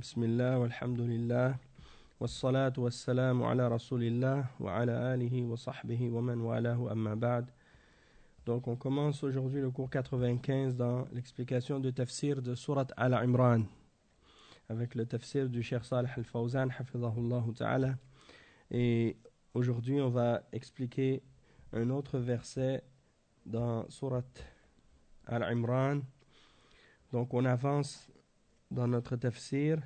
بسم الله والحمد لله والصلاة والسلام على رسول الله وعلى آله وصحبه ومن والاه أما بعد. Donc on commence aujourd'hui le cours 95 dans l'explication du tafsir de Surat Al-Imran avec le tafsir du Cheikh Salih Al-Fawzan hafidhahullah ta'ala. Et aujourd'hui on va expliquer un autre verset dans Surat Al-Imran. Donc on avance dans notre tafsir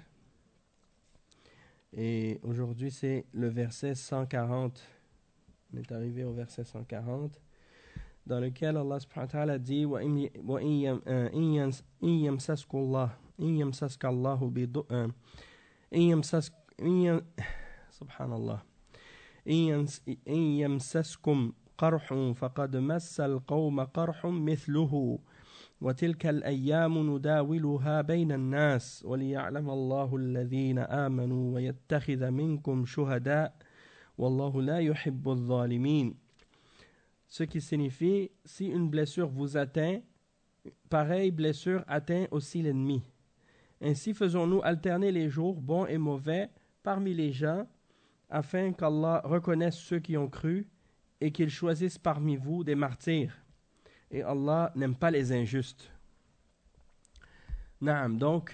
et aujourd'hui c'est le verset 140. On est arrivé au verset 140 dans lequel Allah subhanahu wa ta'ala dit subhanallah إن يمسسكم قرح فقد مس القوم قرح مثله وتلك الأيام نداولها بين الناس وليعلم الله الذين آمنوا ويتخذ منكم شهداء والله لا يحب الظالمين. Ce qui signifie, si une blessure vous atteint, pareille blessure atteint aussi l'ennemi. Ainsi faisons-nous alterner les jours bons et mauvais parmi les gens, afin qu'Allah reconnaisse ceux qui ont cru et qu'il choisisse parmi vous des martyrs. Et Allah n'aime pas les injustes. Naam, donc,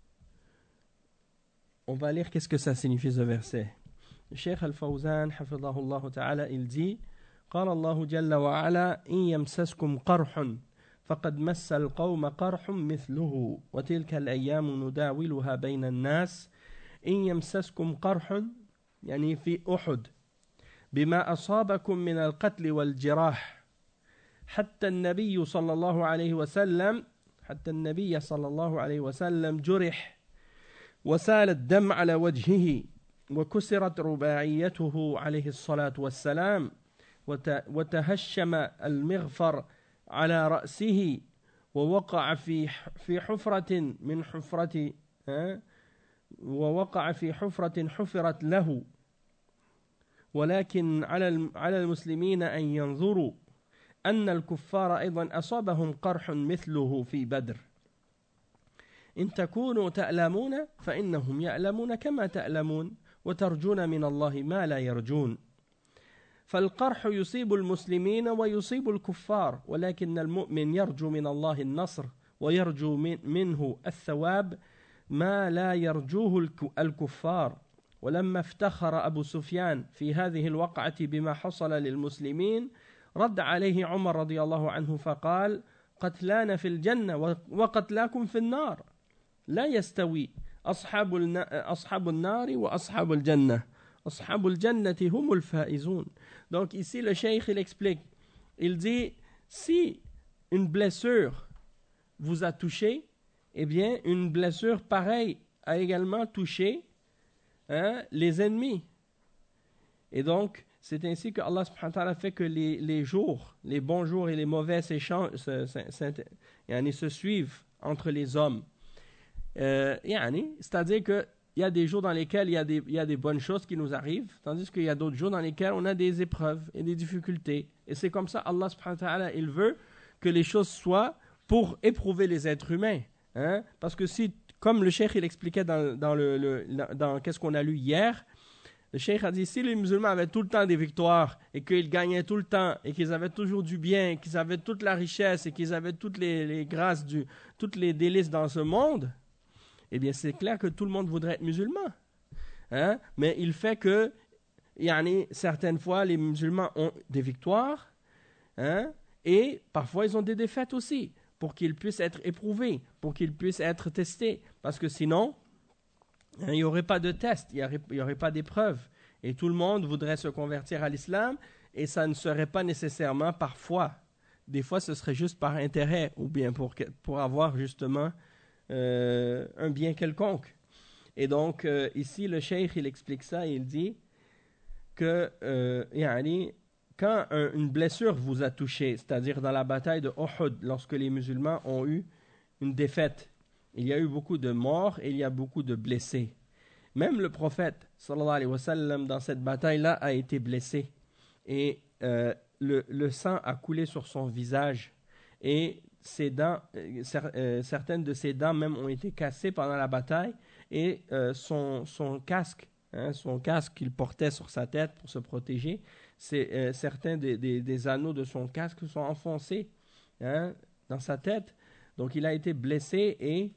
on va lire qu'est-ce que ça signifie ce verset. Le Cheikh Al-Fawzan, hafidhahullah ta'ala, il dit قال الله جل وعلا إن يمسسكم قرح فقد مس القوم قرح مثله وتلك الأيام نداولها بين الناس إن يمسسكم قرح يعني في أحد بما أصابكم من القتل والجراح حتى النبي صلى الله عليه وسلم جرح وسال الدم على وجهه وكسرت رباعيته عليه الصلاة والسلام وتهشم المغفر على رأسه ووقع في حفرة حفرت له ولكن على المسلمين أن ينظروا أن الكفار أيضا أصابهم قرح مثله في بدر إن تكونوا تألمون فإنهم يألمون كما تألمون وترجون من الله ما لا يرجون فالقرح يصيب المسلمين ويصيب الكفار ولكن المؤمن يرجو من الله النصر ويرجو منه الثواب ما لا يرجوه الكفار ولما افتخر أبو سفيان في هذه الوقعة بما حصل للمسلمين رد عليه عمر رضي الله عنه فقال قتلان في الجنة وقتلاكم في النار لا يستوي أصحاب النار وأصحاب الجنة أصحاب الجنة هم الفائزون. Donc ici le cheikh il explique, il dit si une blessure vous a touché, eh bien une blessure pareille a également touché les ennemis. Et donc c'est ainsi que Allah subhanahu wa ta'ala fait que les jours, les bons jours et les mauvais se suivent entre les hommes. C'est-à-dire qu'il y a des jours dans lesquels il y a des bonnes choses qui nous arrivent, tandis qu'il y a d'autres jours dans lesquels on a des épreuves et des difficultés. Et c'est comme ça, Allah subhanahu wa ta'ala, il veut que les choses soient pour éprouver les êtres humains. Parce que si, comme le cheikh il expliquait dans qu'est-ce qu'on a lu hier, le cheikh a dit, si les musulmans avaient tout le temps des victoires et qu'ils gagnaient tout le temps et qu'ils avaient toujours du bien, qu'ils avaient toute la richesse et qu'ils avaient toutes les grâces, toutes les délices dans ce monde, eh bien c'est clair que tout le monde voudrait être musulman. Mais il fait que certaines fois les musulmans ont des victoires et parfois ils ont des défaites aussi pour qu'ils puissent être éprouvés, pour qu'ils puissent être testés, parce que sinon il n'y aurait pas de test, il n'y aurait pas d'épreuve. Et tout le monde voudrait se convertir à l'islam et ça ne serait pas nécessairement par foi. Des fois, ce serait juste par intérêt ou bien pour avoir justement un bien quelconque. Et donc, ici, le cheikh, il explique ça et il dit que quand une blessure vous a touché, c'est-à-dire dans la bataille de Uhud, lorsque les musulmans ont eu une défaite, il y a eu beaucoup de morts et il y a beaucoup de blessés. Même le prophète, sallallahu alayhi wa sallam, dans cette bataille-là, a été blessé. Et le sang a coulé sur son visage. Et ses dents, certaines de ses dents même ont été cassées pendant la bataille. et son casque, hein, son casque qu'il portait sur sa tête pour se protéger, certains des anneaux de son casque sont enfoncés, hein, dans sa tête. Donc il a été blessé et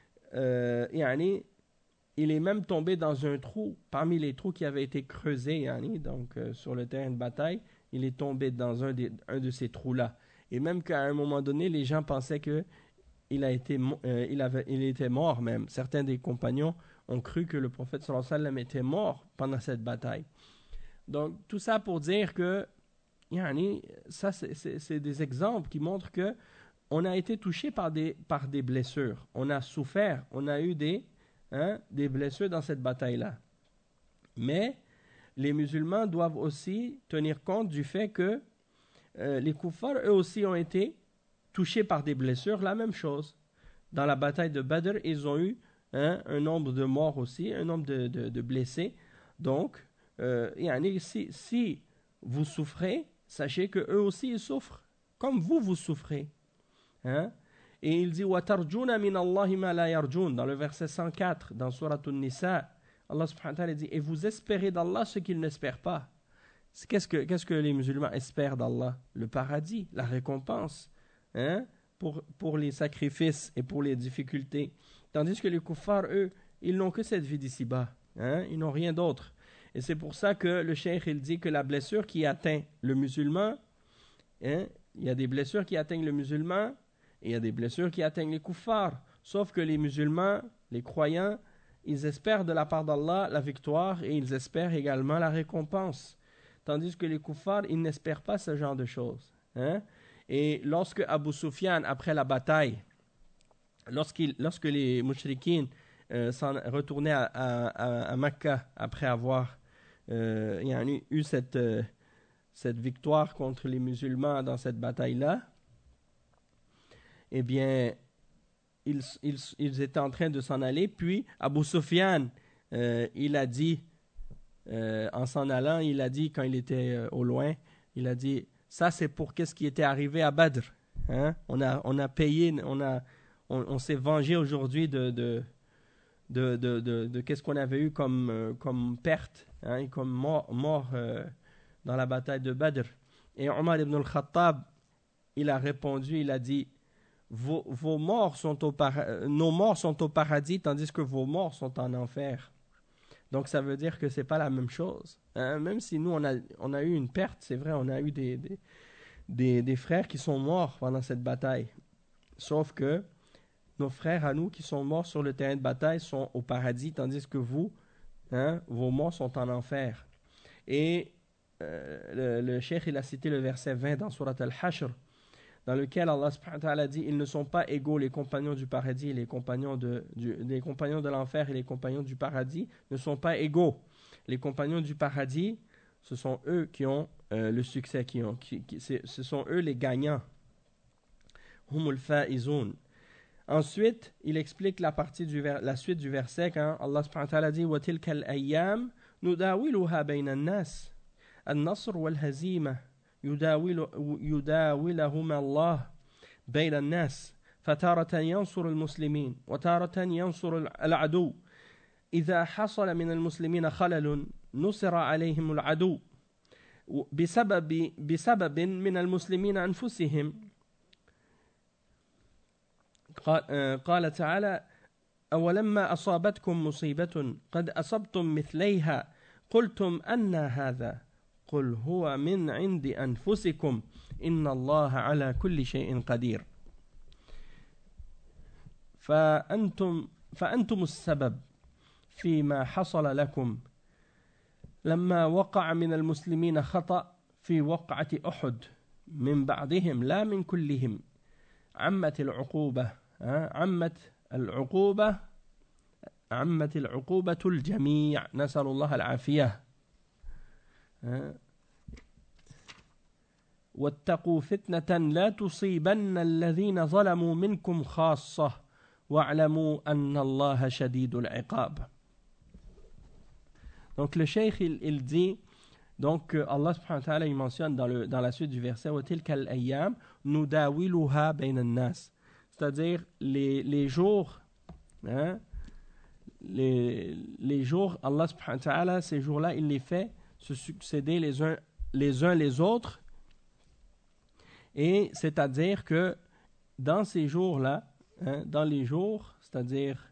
il est même tombé dans un trou, parmi les trous qui avaient été creusés, donc sur le terrain de bataille, il est tombé dans un de ces trous-là. Et même qu'à un moment donné, les gens pensaient qu'il était mort même. Certains des compagnons ont cru que le prophète sallallahu alayhi wa sallam était mort pendant cette bataille. Donc tout ça pour dire que ça c'est des exemples qui montrent que on a été touché par des blessures. On a souffert, on a eu des blessures dans cette bataille-là. Mais les musulmans doivent aussi tenir compte du fait que les kuffars, eux aussi, ont été touchés par des blessures, la même chose. Dans la bataille de Badr, ils ont eu un nombre de morts aussi, un nombre de blessés. Donc, si vous souffrez, sachez que eux aussi, ils souffrent, comme vous souffrez. Hein? Et il dit وَتَرْجُونَ مِنَ اللَّهِ مَا لَا يَرْجُونَ dans le verset 104 dans Surat An-Nisa. Allah subhanahu wa ta'ala dit et vous espérez d'Allah ce qu'ils n'espèrent pas. Qu'est-ce que les musulmans espèrent d'Allah? Le paradis, la récompense, hein? pour les sacrifices et pour les difficultés. Tandis que les kuffars, eux, ils n'ont que cette vie d'ici-bas, hein? Ils n'ont rien d'autre. Et c'est pour ça que le cheikh il dit que la blessure qui atteint le musulman, hein? Il y a des blessures qui atteignent le musulman et il y a des blessures qui atteignent les kuffars. Sauf que les musulmans, les croyants, ils espèrent de la part d'Allah la victoire et ils espèrent également la récompense. Tandis que les kuffars, ils n'espèrent pas ce genre de choses. Hein? Et lorsque Abu Sufyan, après la bataille, lorsque les mushrikines s'en retournaient à Mecca après avoir eu cette victoire contre les musulmans dans cette bataille-là, eh bien, ils étaient en train de s'en aller. Puis, Abu Sufyan, il a dit, en s'en allant, il a dit, quand il était au loin, il a dit, ça c'est pour qu'est-ce qui était arrivé à Badr. Hein? On a payé, on s'est vengé aujourd'hui de qu'est-ce qu'on avait eu comme perte, hein, et comme mort dans la bataille de Badr. Et Omar ibn al-Khattab, il a répondu, il a dit, nos morts sont au paradis, tandis que vos morts sont en enfer. Donc ça veut dire que c'est pas la même chose. Hein? Même si nous on a eu une perte, c'est vrai, on a eu des frères qui sont morts pendant cette bataille. Sauf que nos frères à nous qui sont morts sur le terrain de bataille sont au paradis, tandis que vous, hein, vos morts sont en enfer. Et le cheikh il a cité le verset 20 dans Surat Al-Hashr, dans lequel Allah subhanahu wa ta'ala dit ils ne sont pas égaux les compagnons du paradis et les compagnons de l'enfer et les compagnons du paradis ne sont pas égaux. Les compagnons du paradis, ce sont eux qui ont le succès, ce sont eux les gagnants. Humul faizun. Ensuite, il explique la suite du verset quand Allah subhanahu wa ta'ala dit wa tilkal ayyam nudawiluha bayna an-nas an-nasr wal hazima يداولهما الله بين الناس فتارة ينصر المسلمين وتارة ينصر العدو إذا حصل من المسلمين خلل نصر عليهم العدو بسبب من المسلمين أنفسهم قال تعالى أولما أصابتكم مصيبة قد أصبتم مثليها قلتم أنى هذا قل هو من عند أنفسكم إن الله على كل شيء قدير فأنتم السبب فيما حصل لكم لما وقع من المسلمين خطأ في وقعة أحد من بعضهم لا من كلهم عمت العقوبة الجميع نسأل الله العافية واتقوا فتنة لا تصيبن الذين ظلموا منكم خاصة واعلموا أن الله شديد العقاب. Donc le cheikh il dit donc Allah subhanahu wa ta'ala il mentionne dans la suite du verset wa tilkal ayyam nudawiluha bayna an-nas, c'est-à-dire les jours, hein, les jours, Allah subhanahu wa ta'ala, ces jours-là, il les fait se succéder les uns les autres. Et c'est-à-dire que dans ces jours-là, dans les jours, c'est-à-dire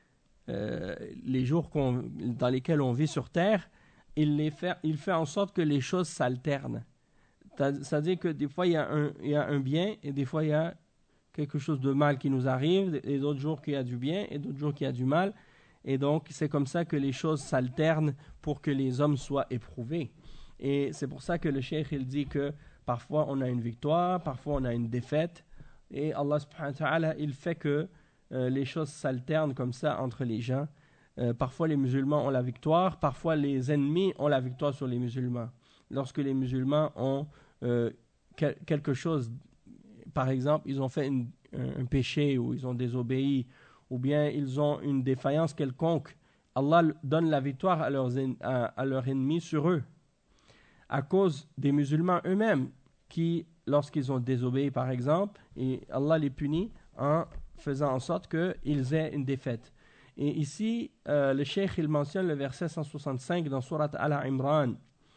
les jours dans lesquels on vit sur terre, il fait en sorte que les choses s'alternent. C'est-à-dire que des fois, il y a un bien et des fois, il y a quelque chose de mal qui nous arrive, et d'autres jours qu'il y a du bien et d'autres jours qu'il y a du mal. Et donc, c'est comme ça que les choses s'alternent pour que les hommes soient éprouvés. Et c'est pour ça que le cheikh, il dit que parfois on a une victoire, parfois on a une défaite. Et Allah subhanahu wa ta'ala, il fait que les choses s'alternent comme ça entre les gens. Parfois les musulmans ont la victoire, parfois les ennemis ont la victoire sur les musulmans. Lorsque les musulmans ont quelque chose, par exemple, ils ont fait un péché ou ils ont désobéi, ou bien ils ont une défaillance quelconque, Allah donne la victoire à leurs ennemis sur eux, à cause des musulmans eux-mêmes, qui, lorsqu'ils ont désobéi par exemple, et Allah les punit en faisant en sorte qu'ils aient une défaite. Et ici, le cheikh il mentionne le verset 165 dans Surat Al-Imran,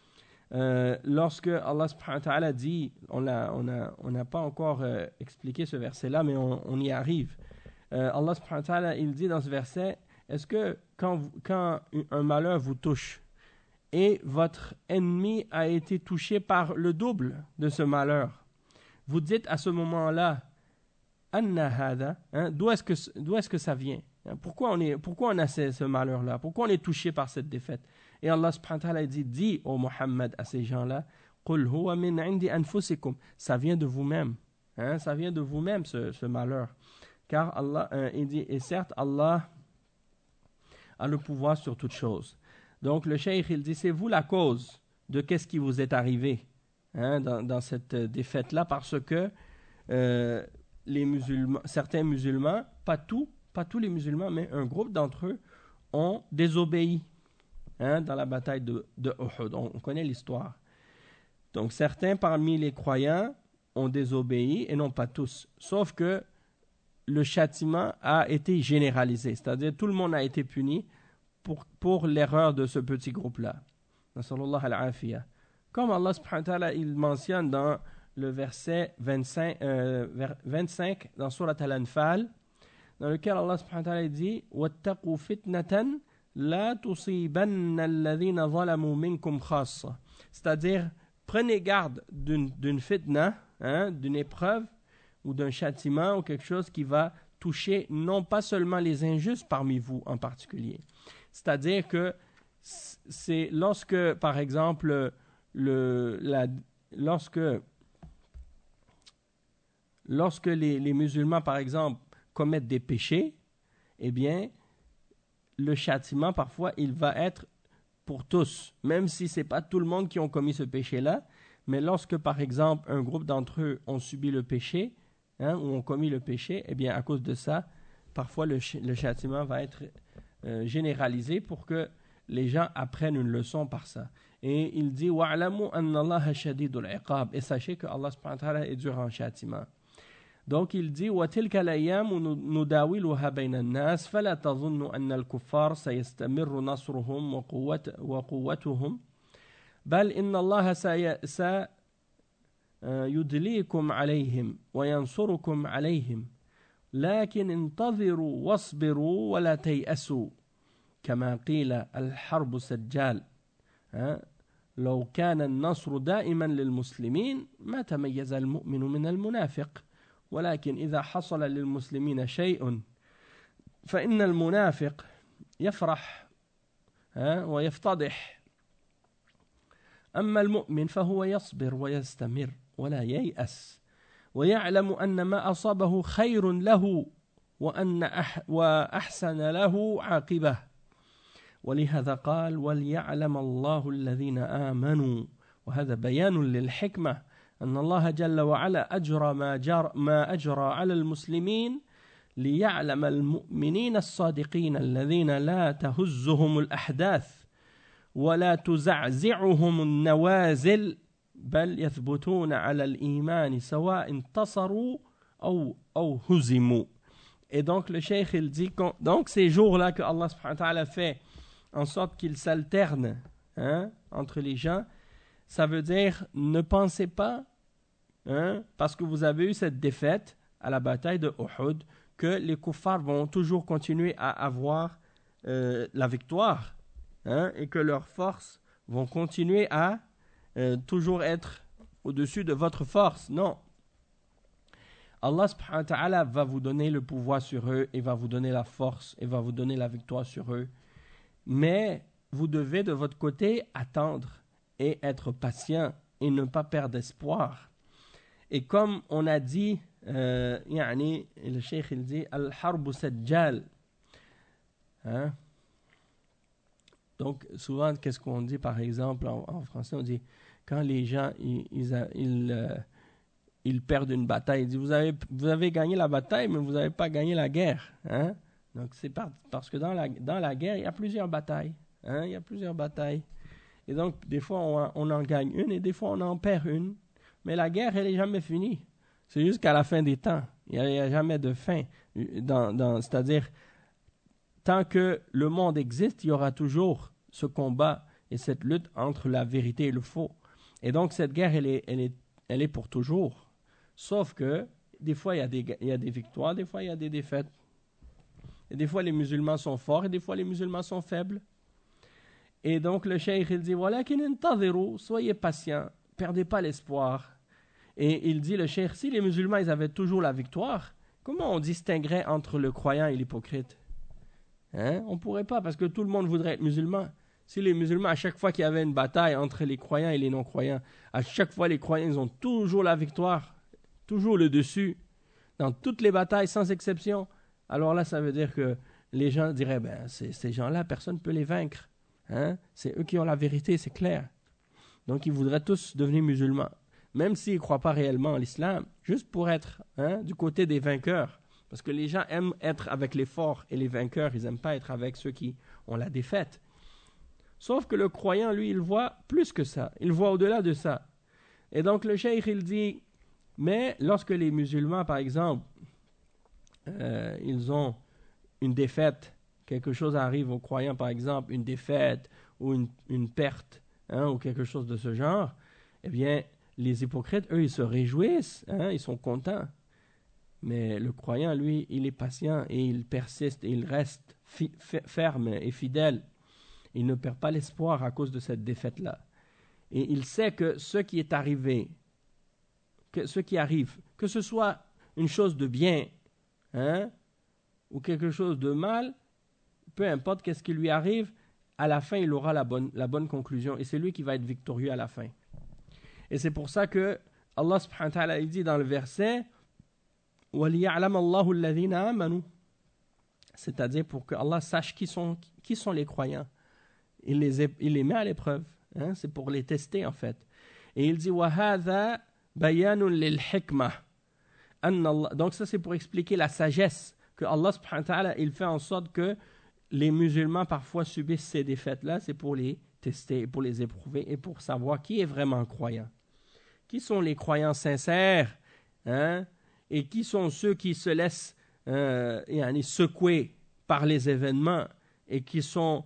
lorsque Allah subhanahu wa ta'ala dit, on n'a pas encore expliqué ce verset-là, mais on y arrive. Allah subhanahu wa ta'ala, il dit dans ce verset, est-ce que quand un malheur vous touche et votre ennemi a été touché par le double de ce malheur, vous dites à ce moment-là, anna hada, d'où est-ce que ça vient? Pourquoi on a ce malheur-là? Pourquoi on est touché par cette défaite? Et Allah subhanahu wa ta'ala dit, dis ô Muhammad à ces gens-là, qul huwa min indi anfusikum, ça vient de vous-même, ça vient de vous-même ce malheur. Car Allah, il dit, et certes, Allah a le pouvoir sur toutes choses. Donc le cheikh, il dit, c'est vous la cause de qu'est-ce qui vous est arrivé dans cette défaite-là, parce que certains musulmans, pas tous les musulmans, mais un groupe d'entre eux ont désobéi dans la bataille de Uhud. On connaît l'histoire. Donc certains parmi les croyants ont désobéi, et non pas tous. Sauf que le châtiment a été généralisé, c'est-à-dire tout le monde a été puni pour l'erreur de ce petit groupe-là. Nasallallahu al-afiyah. Comme Allah subhanahu wa ta'ala, il mentionne dans le verset 25 dans Surat Al-Anfal, dans lequel Allah subhanahu wa ta'ala dit « Wattaqu fitnatan la tusibanna alladhina zalamu minkum khassa » c'est-à-dire, prenez garde d'une fitna, d'une épreuve, ou d'un châtiment, ou quelque chose qui va toucher non pas seulement les injustes parmi vous en particulier. C'est-à-dire que c'est lorsque, par exemple, lorsque les musulmans, par exemple, commettent des péchés, eh bien, le châtiment, parfois, il va être pour tous, même si ce n'est pas tout le monde qui ont commis ce péché-là, mais lorsque, par exemple, un groupe d'entre eux ont subi le péché, ou ont commis le péché, eh bien, à cause de ça, parfois le châtiment va être généralisé pour que les gens apprennent une leçon par ça. Et il dit wa'lamu anna Allaha shadidul iqab, et sachez que Allah subhanahu wa ta'ala est dur en châtiment. Donc il dit wa tilka al-ayyam nudawiluha bayna an-nas fala tadhunnu anna al-kuffar sayastamirru nasruhum wa quwwatuhum bal inna Allaha يدليكم عليهم وينصركم عليهم لكن انتظروا واصبروا ولا تيأسوا كما قيل الحرب سجال لو كان النصر دائما للمسلمين ما تميز المؤمن من المنافق ولكن إذا حصل للمسلمين شيء فإن المنافق يفرح ويفتضح أما المؤمن فهو يصبر ويستمر ولا ييأس ويعلم أن ما أصابه خير له وأحسن له عاقبة ولهذا قال وليعلم الله الذين آمنوا وهذا بيان للحكمة أن الله جل وعلا أجرى ما أجرى على المسلمين ليعلم المؤمنين الصادقين الذين لا تهزهم الأحداث ولا تزعزعهم النوازل بل يثبتون على الإيمان سواء انتصروا أو هزموا. Et donc le cheikh il dit donc ces jours-là que Allah subhanahu wa ta'ala fait en sorte qu'ils s'alternent entre les gens, ça veut dire ne pensez pas parce que vous avez eu cette défaite à la bataille de Uhud que les kuffars vont toujours continuer à avoir la victoire et que leurs forces vont continuer à toujours être au-dessus de votre force. Non. Allah subhanahu wa ta'ala va vous donner le pouvoir sur eux et va vous donner la force et va vous donner la victoire sur eux. Mais vous devez de votre côté attendre et être patient et ne pas perdre espoir. Et comme on a dit, le cheikh il dit Al-Harbu Sajjal. Donc souvent, qu'est-ce qu'on dit par exemple en français? On dit quand les gens ils perdent une bataille, ils disent vous avez gagné la bataille, mais vous n'avez pas gagné la guerre. Donc c'est parce que dans la guerre, il y a plusieurs batailles. Il y a plusieurs batailles. Et donc, des fois, on en gagne une et des fois, on en perd une. Mais la guerre, elle n'est jamais finie. C'est jusqu'à la fin des temps. Il n'y a jamais de fin. C'est-à-dire, tant que le monde existe, il y aura toujours ce combat et cette lutte entre la vérité et le faux. Et donc, cette guerre, elle est pour toujours. Sauf que, des fois, il y a des victoires, des fois, il y a des défaites. Et des fois, les musulmans sont forts et des fois, les musulmans sont faibles. Et donc, le cheikh, il dit, voilà, soyez patients, perdez pas l'espoir. Et il dit, le cheikh, si les musulmans, ils avaient toujours la victoire, comment on distinguerait entre le croyant et l'hypocrite? On ne pourrait pas, parce que tout le monde voudrait être musulman. Si les musulmans, à chaque fois qu'il y avait une bataille entre les croyants et les non-croyants, à chaque fois, les croyants, ils ont toujours la victoire, toujours le dessus, dans toutes les batailles, sans exception. Alors là, ça veut dire que les gens diraient, ces gens-là, personne ne peut les vaincre. C'est eux qui ont la vérité, c'est clair. Donc ils voudraient tous devenir musulmans, même s'ils ne croient pas réellement en l'islam, juste pour être du côté des vainqueurs. Parce que les gens aiment être avec les forts et les vainqueurs, ils n'aiment pas être avec ceux qui ont la défaite. Sauf que le croyant, lui, il voit plus que ça, il voit au-delà de ça. Et donc le cheikh, il dit, mais lorsque les musulmans, par exemple, ils ont une défaite, quelque chose arrive aux croyants, par exemple, une défaite ou une perte, ou quelque chose de ce genre, eh bien, les hypocrites, eux, ils se réjouissent, ils sont contents. Mais le croyant, lui, il est patient et il persiste et il reste ferme et fidèle. Il ne perd pas l'espoir à cause de cette défaite-là. Et il sait que ce qui est arrivé, que ce qui arrive, que ce soit une chose de bien, ou quelque chose de mal, peu importe qu'est-ce qui lui arrive, à la fin, il aura la bonne conclusion. Et c'est lui qui va être victorieux à la fin. Et c'est pour ça que Allah subhanahu wa ta'ala dit dans le verset وَلِيَعْلَمَ اللَّهُ الَّذِينَ آمَنُوا, c'est-à-dire pour que Allah sache qui sont les croyants. Il les met à l'épreuve. C'est pour les tester en fait. Et il dit وَهَذَا بَيَانٌ لِلْحِكْمَةِ. Donc ça c'est pour expliquer la sagesse que Allah subhanahu wa ta'ala il fait en sorte que les musulmans parfois subissent ces défaites-là. C'est pour les tester, pour les éprouver et pour savoir qui est vraiment croyant. Qui sont les croyants sincères, et qui sont ceux qui se laissent secouer par les événements et qui sont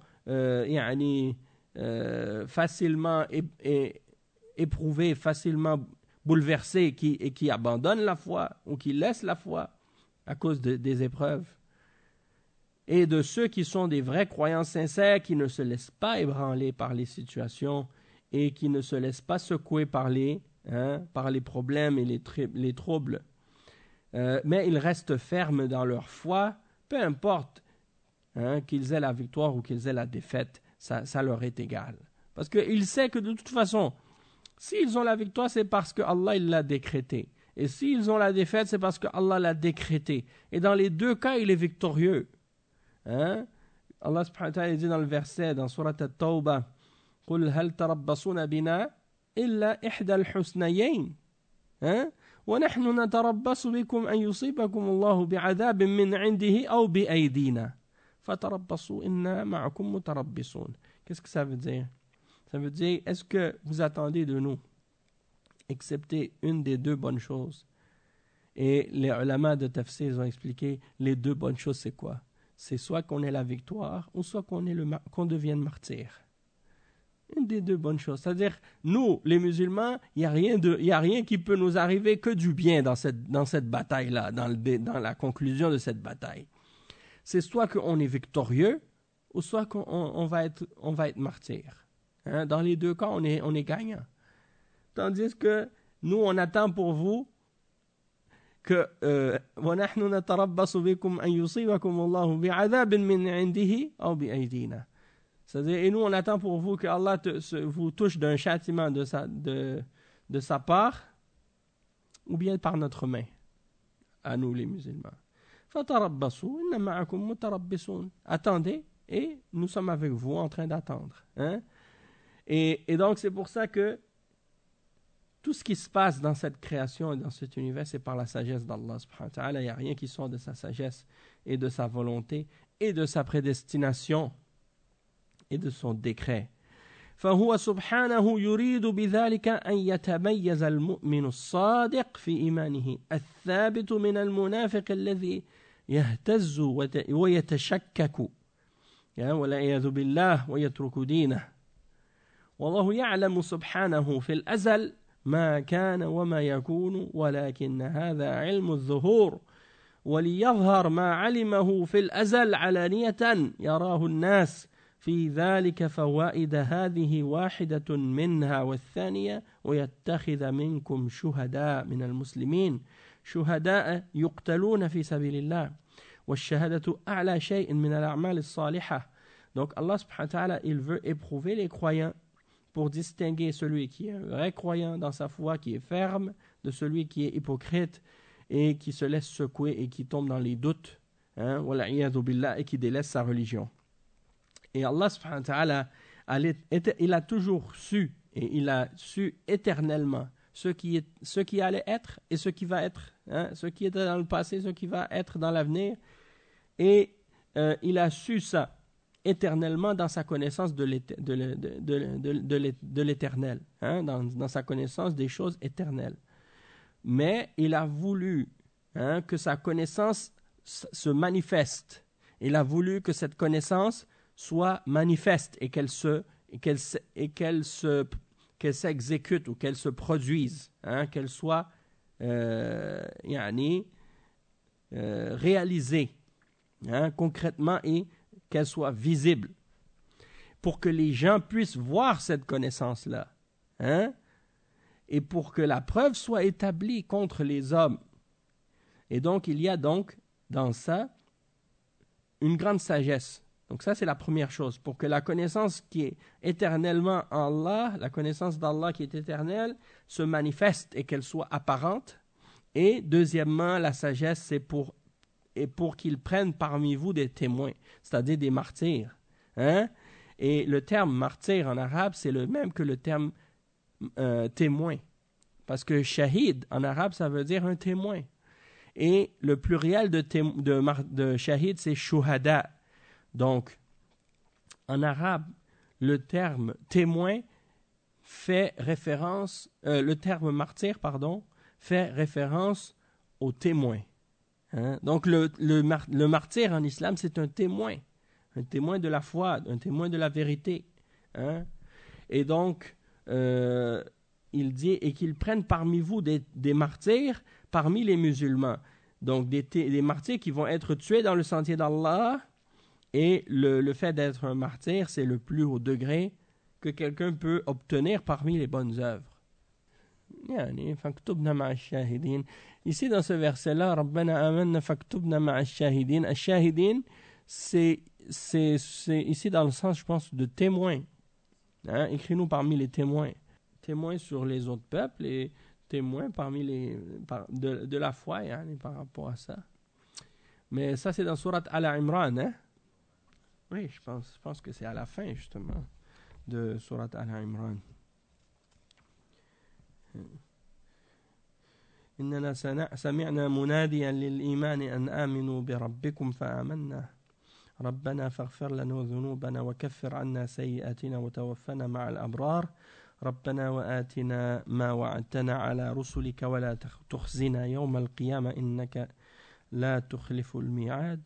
facilement éprouvés, facilement bouleversés et qui abandonnent la foi ou qui laissent la foi à cause des épreuves. Et de ceux qui sont des vrais croyants sincères qui ne se laissent pas ébranler par les situations et qui ne se laissent pas secouer par les problèmes et les troubles. Mais ils restent fermes dans leur foi, peu importe qu'ils aient la victoire ou qu'ils aient la défaite, ça leur est égal. Parce qu'ils savent que de toute façon, s'ils ont la victoire, c'est parce que Allah il l'a décrété. Et s'ils ont la défaite, c'est parce que Allah l'a décrété. Et dans les deux cas, il est victorieux. Allah subhanahu wa ta'ala dit dans le verset, dans Surat At-Tawbah, قُلْ هَلْ تَرَبَّصُونَ بِنَا إِلَّا إِحْدَى الْحُسْنَيَيْنِ وَنَحْنُ نَتَرَبَّصُ بِكُمْ أَنْ يُصِيبَكُمُ اللَّهُ بِعَذَابٍ مِّنْ عِنْدِهِ أَوْ بِأَيْدِينَا فَتَرَبَّصُوا إِنَّا مَعَكُمْ مُتَرَبِّصُونَ. Qu'est-ce que ça veut dire? Ça veut dire, est-ce que vous attendez de nous, excepté une des deux bonnes choses? Et les ulama de tafsir ont expliqué les deux bonnes choses, c'est quoi? C'est soit qu'on ait la victoire ou soit qu'on devienne martyr. Une des deux bonnes choses. C'est-à-dire, nous, les musulmans, il n'y a rien qui peut nous arriver que du bien dans cette bataille-là, dans la conclusion de cette bataille. C'est soit qu'on est victorieux ou soit qu'on va être martyr. Hein? Dans les deux cas, on est gagnant. Tandis que nous, on attend pour vous que وَنَحْنُ نَتَرَبَّصُ بِكُمْ أَنْ يُصِيبَكُمُ اللَّهُ بِعَذَابٍ مِّنْ عِنْدِهِ أَوْ بِأَيْدِينَا. C'est-à-dire, et nous, on attend pour vous que Allah vous touche d'un châtiment de sa part, ou bien par notre main, à nous les musulmans. فَتَرَبَّصُوا إِنَّ مَعَكُمْ مُتَرَبِّصُونَ. Attendez, et nous sommes avec vous en train d'attendre. Hein? Et donc, c'est pour ça que tout ce qui se passe dans cette création et dans cet univers, c'est par la sagesse d'Allah subhanahu wa ta'ala. Il n'y a rien qui sort de sa sagesse et de sa volonté et de sa prédestination et de son décret. فهو سبحانه يريد بذلك أن يتميز المؤمن الصادق في إيمانه الثابت من المنافق الذي يهتز ويتشكك والعياذ بالله ويترك دينه. والله يعلم سبحانه في الأزل ما كان وما يكون ولكن هذا علم الظهور وليظهر ما علمه في الأزل علانية يراه الناس في ذلك فوائد هذه واحدة منها والثانية ويتخذ منكم شهداء من المسلمين شهداء يقتلون في سبيل الله والشهادة أعلى شيء من الأعمال الصالحة. Donc Allah subhanahu wa ta'ala, il veut éprouver les croyants pour distinguer celui qui est un vrai croyant dans sa foi, qui est ferme, de celui qui est hypocrite et qui se laisse secouer et qui tombe dans les doutes, hein, et qui délaisse sa religion. Et Allah subhanahu wa ta'ala, il a toujours su, et il a su éternellement ce qui allait être et ce qui va être, hein, ce qui était dans le passé, ce qui va être dans l'avenir. Et il a su ça éternellement dans sa connaissance de l'éternel, hein, dans sa connaissance des choses éternelles. Mais il a voulu, hein, que sa connaissance se manifeste. Il a voulu que cette connaissance soit manifeste et qu'elle s'exécute ou qu'elle se produise, hein, qu'elle soit réalisée, hein, concrètement, et qu'elle soit visible pour que les gens puissent voir cette connaissance-là, hein, et pour que la preuve soit établie contre les hommes. Et donc, il y a donc dans ça une grande sagesse. Donc ça, c'est la première chose, pour que la connaissance qui est éternellement en Allah, la connaissance d'Allah qui est éternelle, se manifeste et qu'elle soit apparente. Et deuxièmement, la sagesse, c'est pour qu'ils prennent parmi vous des témoins, c'est-à-dire des martyrs. Hein? Et le terme martyr en arabe, c'est le même que le terme témoin. Parce que shahid en arabe, ça veut dire un témoin. Et le pluriel de shahid, c'est shuhada. Donc, en arabe, le terme témoin fait référence, le terme martyr, fait référence au témoin. Hein? Donc, le martyr en islam, c'est un témoin de la foi, un témoin de la vérité. Hein? Et donc, il dit, et qu'ils prennent parmi vous des martyrs parmi les musulmans. Donc, des martyrs qui vont être tués dans le sentier d'Allah. Et le fait d'être un martyr, c'est le plus haut degré que quelqu'un peut obtenir parmi les bonnes œuvres. Ici, dans ce verset-là, Rabbana amanna faktubna ma'a ash-shahidin. Ash-shahidin, c'est ici dans le sens, je pense, de témoin. Hein? Écris-nous parmi les témoins. Témoins sur les autres peuples et témoins parmi de la foi, par rapport à ça. Mais ça, c'est dans Surat Al-Imran, hein? Oui, je pense que c'est à la fin, justement, de Surat Al-Imran. إننا سمعنا مناديا للإيمان أن آمنوا بربكم فآمنا ربنا فاغفر لنا ذنوبنا وكفر عنا سيئاتنا وتوفنا مع الأبرار ربنا وآتنا ما وعدتنا على رسلك ولا تخزنا يوم القيامة إنك لا تخلف الميعاد.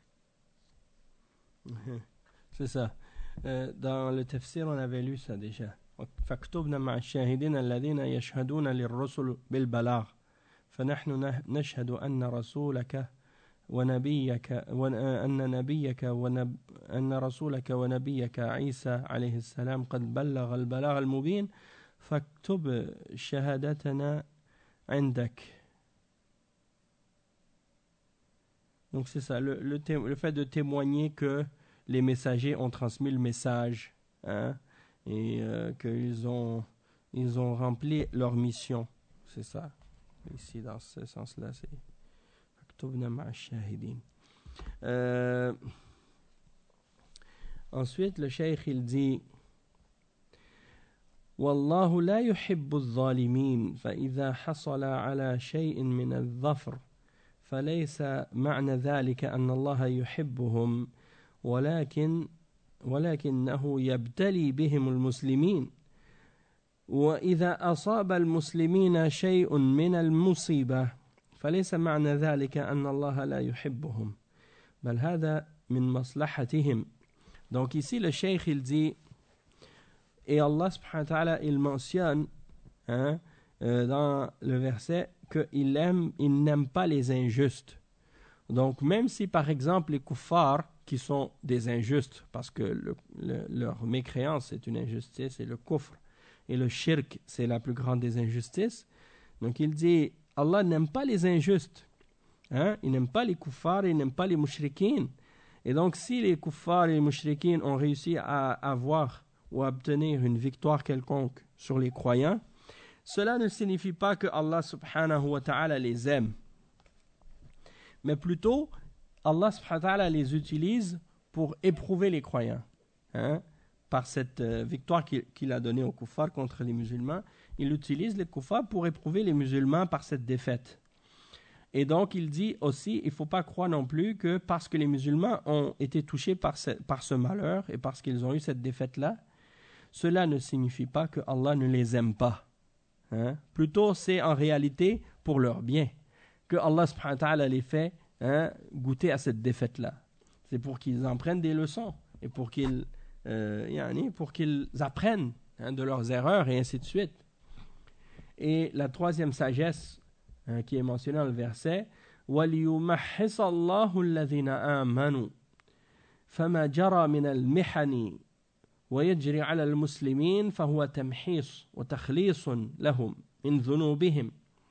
C'est ça. Dans le tafsir, on avait lu ça déjà. فاكتبنا مع الشاهدين الذين يشهدون للرسل بالبلاغ فنحن نشهد أن رسولك ونبيك أن رسولك ونبيك عيسى عليه السلام قد بلغ البلاغ المبين فاكتب شهادتنا عندك. Donc c'est ça, le fait de témoigner que les messagers ont transmis le message, hein, et qu'ils ont rempli leur mission. C'est ça. Ici, dans ce sens-là, c'est فاكتبنا مع الشاهدين. Ensuite, le cheikh il dit والله لا يحب الظالمين فإذا حصل على شيء من الظفر فليس معنى ذلك أن الله يحبهم ولكنه يبتلي بهم المسلمين وإذا أصاب المسلمين شيء من المصيبة فليس معنى ذلك أن الله لا يحبهم بل هذا من مصلحتهم. Donc ici le cheikh il dit et Allah subhanahu wa ta'ala il mentionne dans le verset qu'il n'aime pas les injustes. Donc même si par exemple les kuffars qui sont des injustes parce que leur mécréance c'est une injustice et le kufr et le shirk c'est la plus grande des injustices. Donc il dit Allah n'aime pas les injustes, il n'aime pas les kuffars, il n'aime pas les mushrikines. Et donc si les kuffars et les mushrikines ont réussi à avoir ou à obtenir une victoire quelconque sur les croyants, cela ne signifie pas que Allah subhanahu wa ta'ala les aime, mais plutôt Allah subhanahu wa ta'ala les utilise pour éprouver les croyants, par cette victoire qu'il a donnée aux kuffars contre les musulmans. Il utilise les kuffars pour éprouver les musulmans par cette défaite. Et donc il dit aussi, il ne faut pas croire non plus que parce que les musulmans ont été touchés par ce malheur et parce qu'ils ont eu cette défaite-là, cela ne signifie pas que Allah ne les aime pas. Plutôt c'est en réalité pour leur bien que Allah subhanahu wa ta'ala les fait goûter à cette défaite-là. C'est pour qu'ils en prennent des leçons et pour qu'ils apprennent de leurs erreurs et ainsi de suite. Et la troisième sagesse qui est mentionnée dans le verset وَلِيُمَحِّصَ اللَّهُ الَّذِينَ آمَنُوا فَمَا جَرَى مِنَ الْمِحَنِ ويجري على المسلمين فهو تمحيص وتخليص لهم من ذنوبهم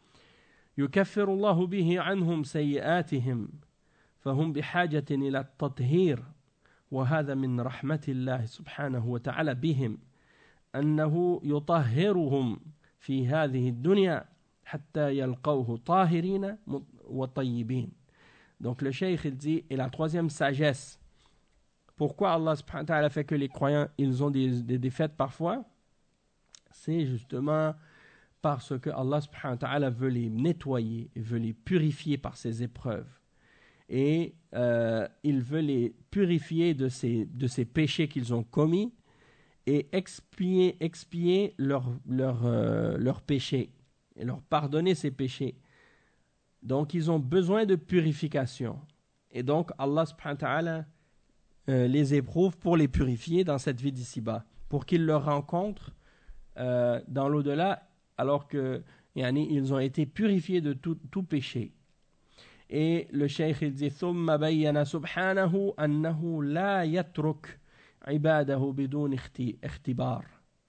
يكفر الله به عنهم سيئاتهم فهم بحاجة إلى التطهير وهذا من رحمة الله سبحانه وتعالى بهم أنه يطهرهم في هذه الدنيا حتى يلقوه طاهرين وطيبين. Donc le cheikh il dit, et la troisième sagesse, pourquoi Allah subhanahu wa ta'ala fait que les croyants ils ont des défaites parfois, c'est justement parce que Allah subhanahu wa ta'ala veut les nettoyer, veut les purifier par ses épreuves. Et il veut les purifier de ces péchés qu'ils ont commis et expier leurs péchés et leur pardonner ces péchés. Donc ils ont besoin de purification. Et donc Allah subhanahu wa ta'ala les éprouve pour les purifier dans cette vie d'ici-bas, pour qu'ils le rencontrent dans l'au-delà, alors que ils ont été purifiés de tout péché. Et le cheikh il dit ثم بين سبحانه أنه لا يترك عباده بدون اختبار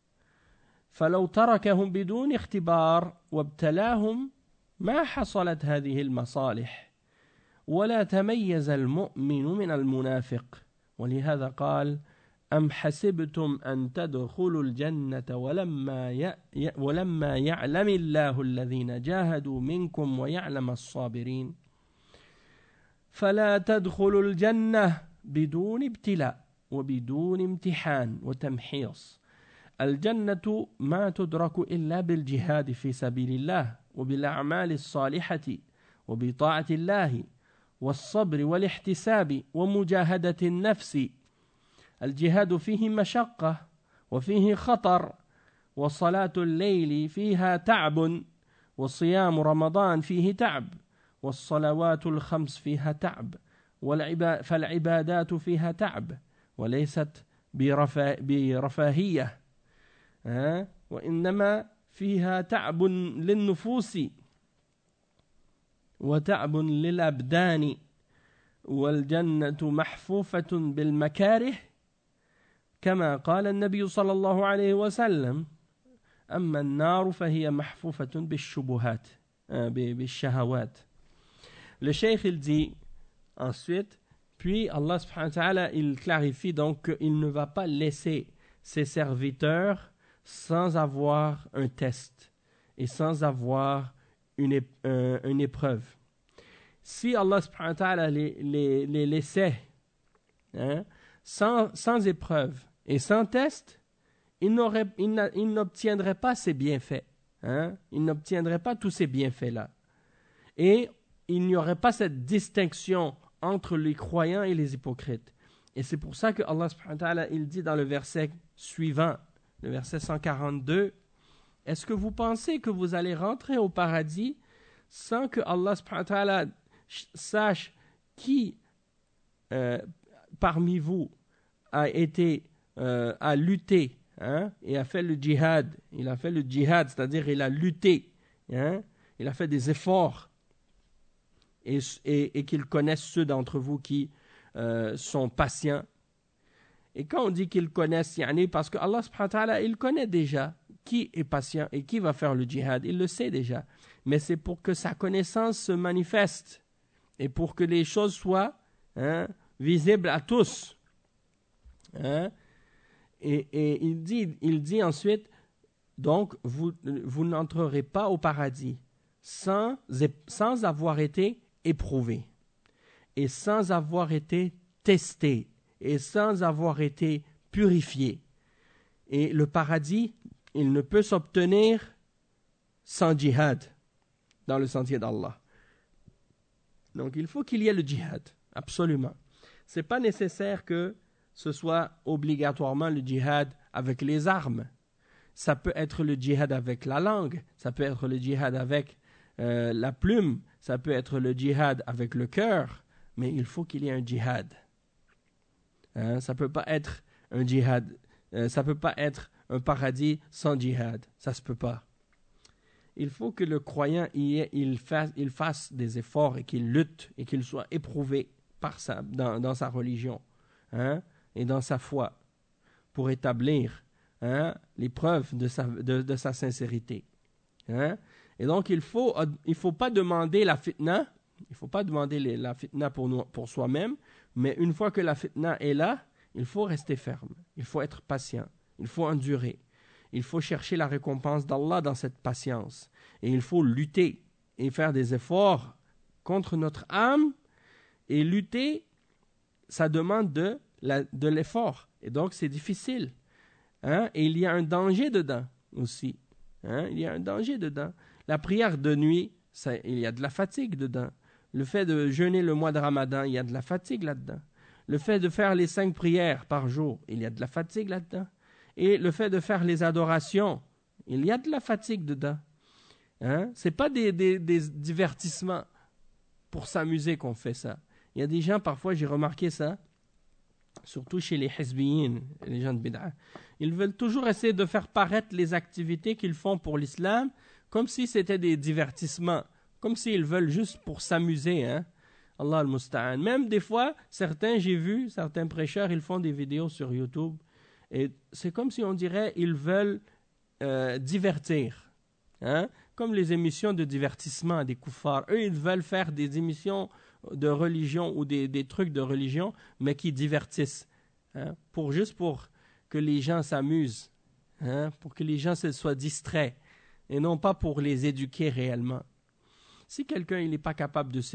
فلو تركهم بدون اختبار وابتلاهم ما حصلت هذه المصالح ولا تميز المؤمن من المنافق ولهذا قال أم حسبتم أن تدخلوا الجنة ولما يعلم الله الذين جاهدوا منكم ويعلم الصابرين فلا تدخلوا الجنة بدون ابتلاء وبدون امتحان وتمحيص. الجنة ما تدرك إلا بالجهاد في سبيل الله وبالأعمال الصالحة وبطاعة الله والصبر والاحتساب ومجاهدة النفس. الجهاد فيه مشقة وفيه خطر وصلاة الليل فيها تعب وصيام رمضان فيه تعب والصلوات الخمس فيها تعب فالعبادات فيها تعب وليست برفاهية وإنما فيها تعب للنفوس وتعب للأبدان والجنة محفوفة بالمكاره كما قال النبي صلى الله عليه وسلم أما النار فهي محفوفة بالشبهات بالشهوات. Le cheikh il dit ensuite, puis Allah subhanahu wa ta'ala il clarifie donc qu'il ne va pas laisser ses serviteurs sans avoir un test et sans avoir une épreuve. Si Allah subhanahu wa ta'ala les laissait sans épreuve et sans test, il n'obtiendrait pas ces bienfaits. Il n'obtiendrait pas tous ces bienfaits-là. Et il n'y aurait pas cette distinction entre les croyants et les hypocrites. Et c'est pour ça que Allah subhanahu wa ta'ala il dit dans le verset suivant, le verset 142, « Est-ce que vous pensez que vous allez rentrer au paradis sans que Allah subhanahu wa ta'ala sache qui parmi vous a lutté et a fait le djihad. Il a fait le djihad, c'est-à-dire il a lutté, il a fait des efforts et qu'il connaisse ceux d'entre vous qui sont patients. Et quand on dit qu'ils connaissent, parce que Allah subhanahu wa ta'ala, il connaît déjà qui est patient et qui va faire le djihad, il le sait déjà. Mais c'est pour que sa connaissance se manifeste et pour que les choses soient visibles à tous. Et il dit ensuite, donc vous n'entrerez pas au paradis sans avoir été éprouvé et sans avoir été testé et sans avoir été purifié. Et le paradis, il ne peut s'obtenir sans djihad dans le sentier d'Allah. Donc il faut qu'il y ait le djihad, absolument. Ce n'est pas nécessaire que ce soit obligatoirement le djihad avec les armes. Ça peut être le djihad avec la langue, ça peut être le djihad avec la plume, ça peut être le djihad avec le cœur, mais il faut qu'il y ait un djihad. Ça ne peut pas être un djihad, ça ne peut pas être un paradis sans djihad, ça ne se peut pas. Il faut que le croyant il fasse des efforts et qu'il lutte et qu'il soit éprouvé dans sa religion et dans sa foi pour établir les preuves de sa sincérité. Et donc il faut pas demander la fitna, il faut pas demander la fitna pour soi-même, mais une fois que la fitna est là, il faut rester ferme, il faut être patient, il faut endurer. Il faut chercher la récompense d'Allah dans cette patience. Et il faut lutter et faire des efforts contre notre âme. Et lutter, ça demande de l'effort. Et donc, c'est difficile. Et il y a un danger dedans aussi. Il y a un danger dedans. La prière de nuit, il y a de la fatigue dedans. Le fait de jeûner le mois de Ramadan, il y a de la fatigue là-dedans. Le fait de faire les 5 prières par jour, il y a de la fatigue là-dedans. Et le fait de faire les adorations, il y a de la fatigue dedans. Ce n'est pas des divertissements pour s'amuser qu'on fait ça. Il y a des gens, parfois j'ai remarqué ça, surtout chez les hizbiyin, les gens de bid'a. Ils veulent toujours essayer de faire paraître les activités qu'ils font pour l'islam comme si c'était des divertissements, comme s'ils veulent juste pour s'amuser. Allah al-Musta'an. Même des fois, j'ai vu certains prêcheurs, ils font des vidéos sur YouTube. Et c'est comme si on dirait ils veulent divertir. Comme les émissions de divertissement des koufars. Eux, ils veulent faire des émissions de religion ou des trucs de religion, mais qui divertissent. Juste pour que les gens s'amusent. Pour que les gens soient distraits. Et non pas pour les éduquer réellement. Si quelqu'un n'est pas capable de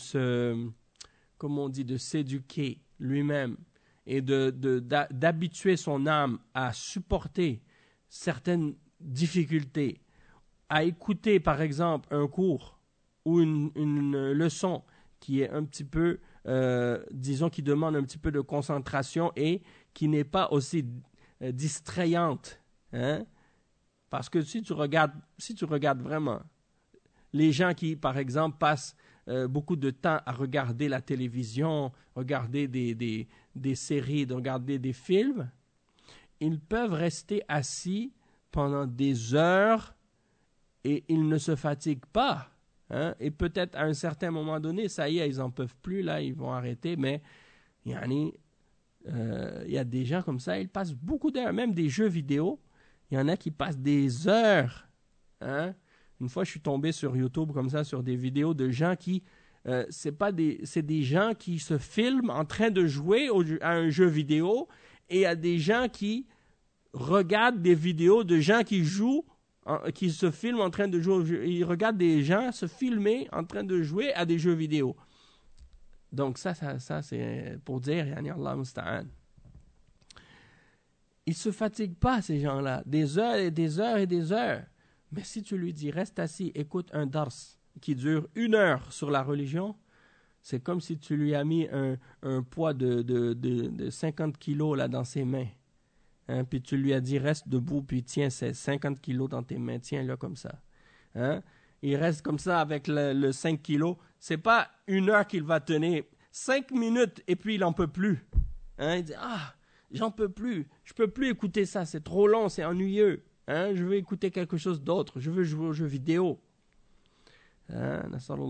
s'éduquer lui-même, et d'habituer son âme à supporter certaines difficultés, à écouter par exemple un cours ou une leçon qui est un petit peu, disons, qui demande un petit peu de concentration et qui n'est pas aussi distrayante Parce que si tu regardes vraiment, les gens qui, par exemple, passent beaucoup de temps à regarder la télévision, regarder des séries, regarder des films, ils peuvent rester assis pendant des heures et ils ne se fatiguent pas. Hein? Et peut-être à un certain moment donné, ça y est, ils n'en peuvent plus, là, ils vont arrêter, mais il y a des gens comme ça, ils passent beaucoup d'heures, même des jeux vidéo, il y en a qui passent des heures. Hein? Une fois, je suis tombé sur YouTube comme ça, sur des vidéos de gens qui, c'est des gens qui se filment en train de jouer à un jeu vidéo, et il y a des gens qui regardent des vidéos de gens qui jouent, qui se filment en train de jouer. Ils regardent des gens se filmer en train de jouer à des jeux vidéo. Donc ça c'est pour dire, yani Allah musta'an. Ils ne se fatiguent pas, ces gens-là, des heures et des heures et des heures. Mais si tu lui dis, reste assis, écoute un dars qui dure 1 heure sur la religion, c'est comme si tu lui as mis un poids de 50 kilos là, dans ses mains. Hein? Puis tu lui as dit, reste debout, puis tiens ces 50 kilos dans tes mains, tiens-le comme ça. Hein? Il reste comme ça avec le 5 kilos. C'est pas 1 heure qu'il va tenir, 5 minutes, et puis il n'en peut plus. Hein? Il dit, j'en peux plus, je peux plus écouter ça, c'est trop long, c'est ennuyeux. Hein? Je veux écouter quelque chose d'autre, je veux jouer aux jeux vidéo. Hein?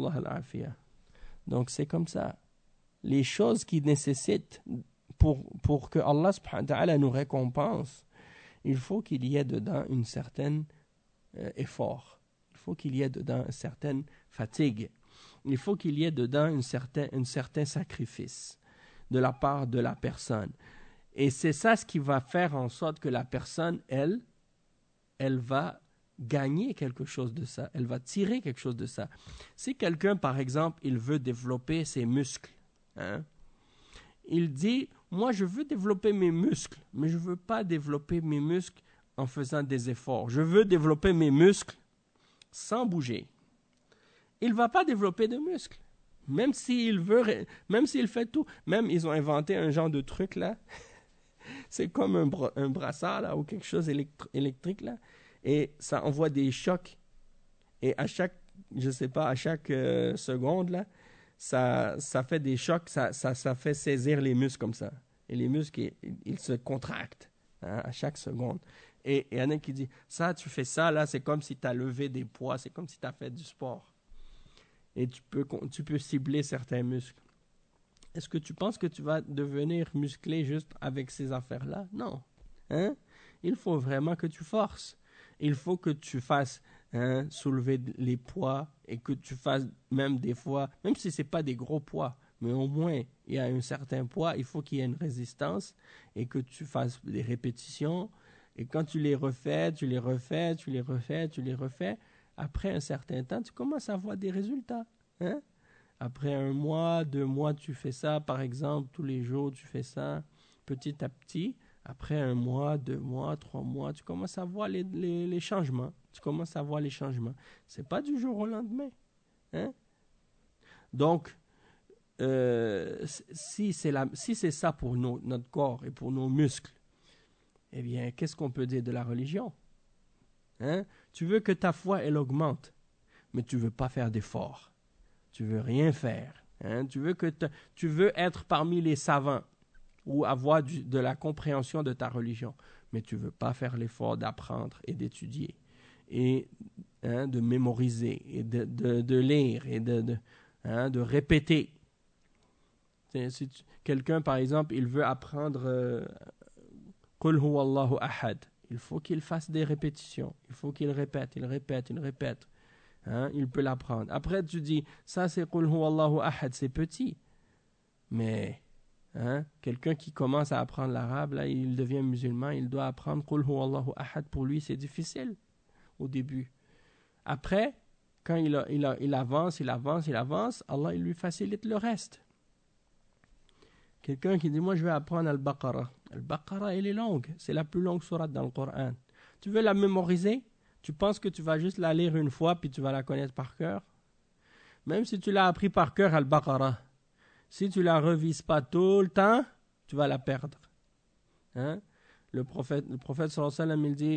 Donc c'est comme ça. Les choses qui nécessitent pour que Allah subhanahu wa ta'ala nous récompense, il faut qu'il y ait dedans une certaine effort. Il faut qu'il y ait dedans une certaine fatigue. Il faut qu'il y ait dedans un certain sacrifice de la part de la personne. Et c'est ça ce qui va faire en sorte que la personne, elle va gagner quelque chose de ça. Elle va tirer quelque chose de ça. Si quelqu'un, par exemple, il veut développer ses muscles, hein, il dit, moi je veux développer mes muscles, mais je ne veux pas développer mes muscles en faisant des efforts. Je veux développer mes muscles sans bouger. Il ne va pas développer de muscles. Même s'il fait tout. Même ils ont inventé un genre de truc là. C'est comme un brassard là, ou quelque chose électrique là. Et ça envoie des chocs. Et à chaque seconde là, ça fait des chocs, ça fait saisir les muscles comme ça. Et les muscles, ils se contractent, hein, à chaque seconde. Et il y en a qui disent, ça, tu fais ça, là, c'est comme si tu as levé des poids, c'est comme si tu as fait du sport. Et tu peux cibler certains muscles. Est-ce que tu penses que tu vas devenir musclé juste avec ces affaires-là? Non. Hein? Il faut vraiment que tu forces. Il faut que tu fasses soulever les poids et que tu fasses même des fois, même si ce n'est pas des gros poids, mais au moins il y a un certain poids, il faut qu'il y ait une résistance et que tu fasses des répétitions. Et quand tu les refais, après un certain temps, tu commences à voir des résultats. Hein? Après 1 mois, 2 mois, tu fais ça, par exemple, tous les jours, tu fais ça petit à petit. Après 1 mois, 2 mois, 3 mois, tu commences à voir les changements. Ce n'est pas du jour au lendemain. Hein? Donc, si c'est ça pour notre corps et pour nos muscles, eh bien, qu'est-ce qu'on peut dire de la religion? Hein? Tu veux que ta foi, elle augmente, mais tu ne veux pas faire d'efforts. Tu ne veux rien faire. Hein? Tu veux être parmi les savants ou avoir de la compréhension de ta religion, mais tu ne veux pas faire l'effort d'apprendre et d'étudier et de mémoriser et de lire et de répéter. Si quelqu'un, par exemple, il veut apprendre Qul huwa Allahu ahad, il faut qu'il fasse des répétitions, il faut qu'il répète. Hein? Il peut l'apprendre. Après, tu dis, ça c'est Qul huwa Allahu ahad, c'est petit. Mais quelqu'un qui commence à apprendre l'arabe, là, il devient musulman, il doit apprendre Qul huwa Allahu ahad. Pour lui, c'est difficile au début. Après, quand il avance, Allah il lui facilite le reste. Quelqu'un qui dit, moi je vais apprendre Al-Baqarah. Al-Baqarah, elle est longue. C'est la plus longue sourate dans le Coran. Tu veux la mémoriser? Tu penses que tu vas juste la lire une fois puis tu vas la connaître par cœur? Même si tu l'as appris par cœur, Al-Baqarah, si tu la revises pas tout le temps, tu vas la perdre. Hein? Le prophète sallallahu alayhi wa sallam, il dit,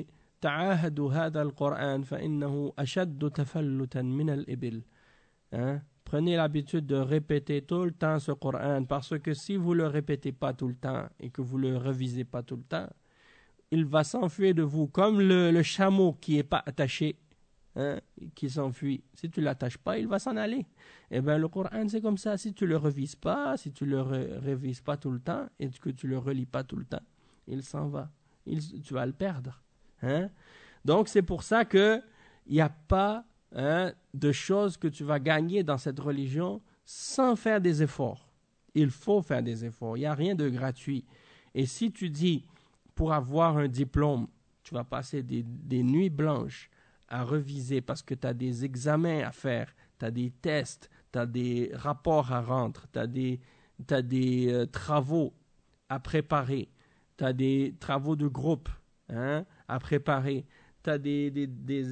تعاهدوا هذا القرآن فإنه أشد تفلتا من الإبل. Prenez l'habitude de répéter tout le temps ce Coran, parce que si vous le répétez pas tout le temps et que vous le revisez pas tout le temps, il va s'enfuir de vous comme le chameau qui est pas attaché, qui s'enfuit. Si tu l'attaches pas, il va s'en aller. Et bien le Coran c'est comme ça. Si tu le revises pas, si tu le révises pas tout le temps et que tu le relis pas tout le temps, il s'en va. Tu vas le perdre. Donc c'est pour ça que il n'y a pas de choses que tu vas gagner dans cette religion sans faire des efforts. Il faut faire des efforts. Il n'y a rien de gratuit. Et si tu dis, pour avoir un diplôme, tu vas passer des nuits blanches à reviser parce que tu as des examens à faire, tu as des tests, tu as des rapports à rendre, tu as des travaux à préparer, tu as des travaux de groupe à préparer, tu as des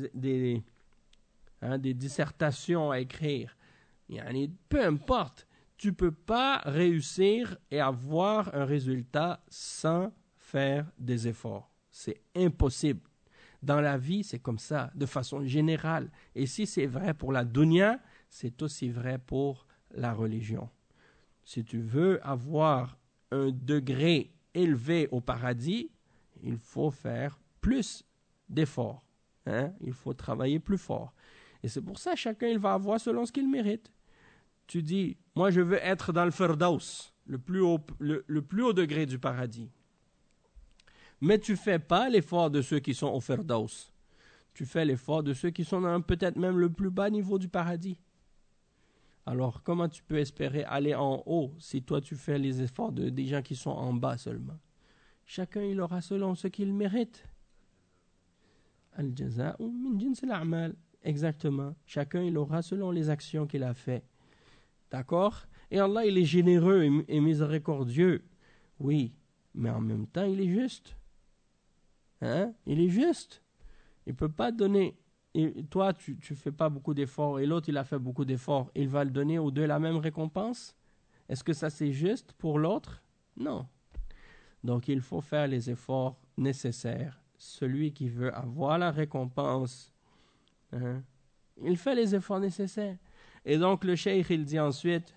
dissertations à écrire. Peu importe, tu ne peux pas réussir et avoir un résultat sans faire des efforts. C'est impossible. Dans la vie, c'est comme ça, de façon générale. Et si c'est vrai pour la dunya, c'est aussi vrai pour la religion. Si tu veux avoir un degré élevé au paradis, il faut faire plus d'efforts. Il faut travailler plus fort. Et c'est pour ça que chacun il va avoir selon ce qu'il mérite. Tu dis, moi je veux être dans le Firdaus, le plus haut degré du paradis. Mais tu ne fais pas l'effort de ceux qui sont au Firdaus. Tu fais l'effort de ceux qui sont dans peut-être même le plus bas niveau du paradis. Alors comment tu peux espérer aller en haut si toi tu fais les efforts des gens qui sont en bas seulement? Chacun il aura selon ce qu'il mérite. Al-jaza'u min jins al-a'mal. Exactement. Chacun il aura selon les actions qu'il a fait. D'accord? Et Allah il est généreux et miséricordieux. Oui, mais en même temps il est juste. Il est juste. Il ne peut pas donner. Et toi, tu ne fais pas beaucoup d'efforts et l'autre, il a fait beaucoup d'efforts. Il va le donner aux deux la même récompense? Est-ce que ça, c'est juste pour l'autre? Non. Donc, il faut faire les efforts nécessaires. Celui qui veut avoir la récompense, il fait les efforts nécessaires. Et donc, le cheikh, il dit ensuite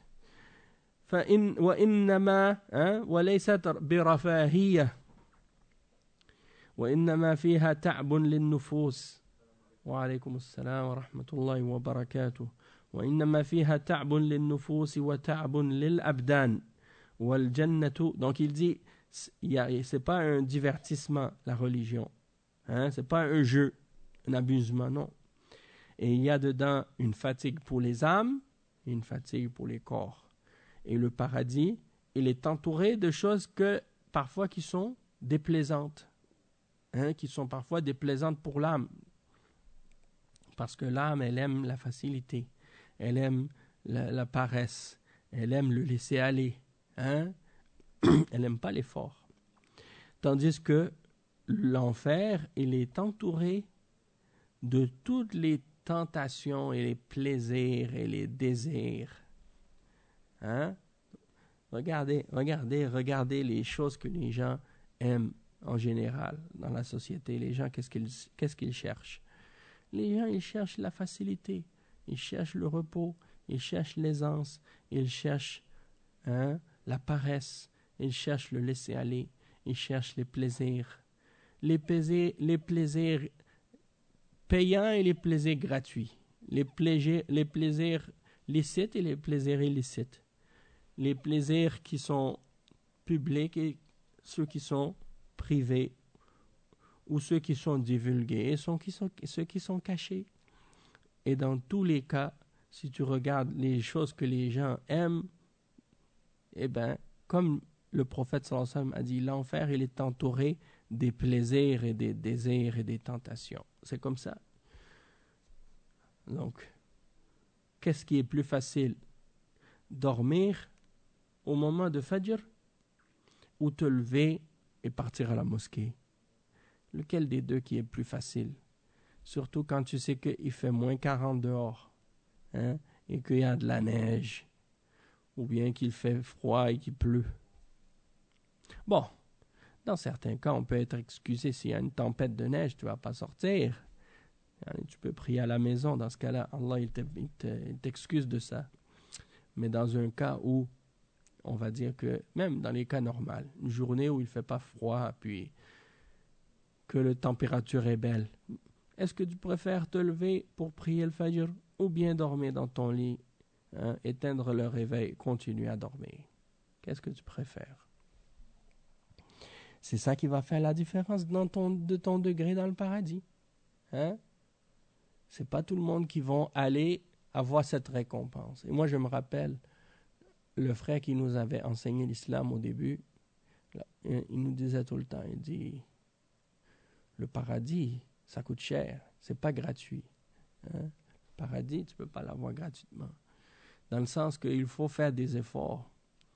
وَإِنَّمَا وَلَيْسَتْ بِرَفَاهِيَّةٍ وإنما فيها تعب للنفوس وعليكم السلام ورحمة الله وبركاته وإنما فيها تعب للنفوس وتعب للأبدان والجنة. Donc il dit c'est pas un divertissement la religion, c'est pas un jeu, un amusement, non. Et il y a dedans une fatigue pour les âmes et une fatigue pour les corps. Et le paradis, il est entouré de choses que parfois qui sont déplaisantes. Qui sont parfois déplaisantes pour l'âme. Parce que l'âme, elle aime la facilité. Elle aime la paresse. Elle aime le laisser aller. Elle n'aime pas l'effort. Tandis que l'enfer, il est entouré de toutes les tentations et les plaisirs et les désirs. Regardez les choses que les gens aiment. En général, dans la société, les gens, qu'est-ce qu'ils cherchent? Les gens, ils cherchent la facilité, ils cherchent le repos, ils cherchent l'aisance, ils cherchent la paresse, ils cherchent le laisser-aller, ils cherchent les plaisirs. Les plaisirs payants et les plaisirs gratuits. Les plaisirs licites et les plaisirs illicites. Les plaisirs qui sont publics et ceux qui sont privés ou ceux qui sont divulgués et ceux qui sont cachés. Et dans tous les cas, si tu regardes les choses que les gens aiment, eh bien, comme le prophète sallallahu alayhi wa sallam a dit, l'enfer, il est entouré des plaisirs et des désirs et des tentations. C'est comme ça. Donc, qu'est-ce qui est plus facile? Dormir au moment de Fajr ou te lever et partir à la mosquée? Lequel des deux qui est plus facile? Surtout quand tu sais qu'il fait moins 40 dehors, et qu'il y a de la neige, ou bien qu'il fait froid et qu'il pleut. Bon, Dans certains cas, on peut être excusé s'il y a une tempête de neige, tu ne vas pas sortir. Tu peux prier à la maison. Dans ce cas-là, Allah il t'excuse de ça. Mais dans un cas où, on va dire que, même dans les cas normaux, une journée où il ne fait pas froid, puis que la température est belle, est-ce que tu préfères te lever pour prier le Fajr ou bien dormir dans ton lit, éteindre le réveil, continuer à dormir? Qu'est-ce que tu préfères? C'est ça qui va faire la différence de ton degré dans le paradis. C'est pas tout le monde qui va aller avoir cette récompense. Et moi, je me rappelle, le frère qui nous avait enseigné l'islam au début, il nous disait tout le temps, il dit, le paradis, ça coûte cher, c'est pas gratuit. Le paradis, tu peux pas l'avoir gratuitement. Dans le sens qu'il faut faire des efforts.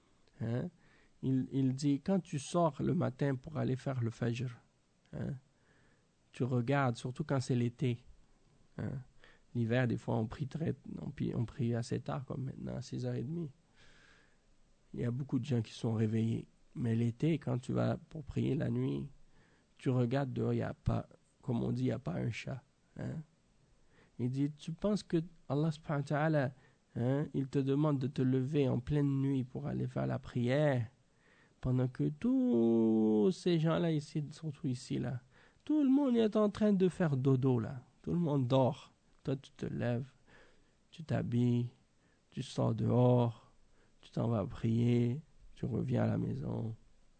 Il dit, quand tu sors le matin pour aller faire le fajr, tu regardes, surtout quand c'est l'été. L'hiver, des fois, on prie assez tard, comme maintenant, à 6h30. Il y a beaucoup de gens qui sont réveillés. Mais l'été, quand tu vas pour prier la nuit, tu regardes dehors, il n'y a pas, comme on dit, il n'y a pas un chat. Il dit, tu penses que Allah subhanahu wa ta'ala, il te demande de te lever en pleine nuit pour aller faire la prière, pendant que tous ces gens-là ici, surtout ici, là, tout le monde est en train de faire dodo, là. Tout le monde dort. Toi, tu te lèves, tu t'habilles, tu sors dehors, tu t'en vas prier, tu reviens à la maison.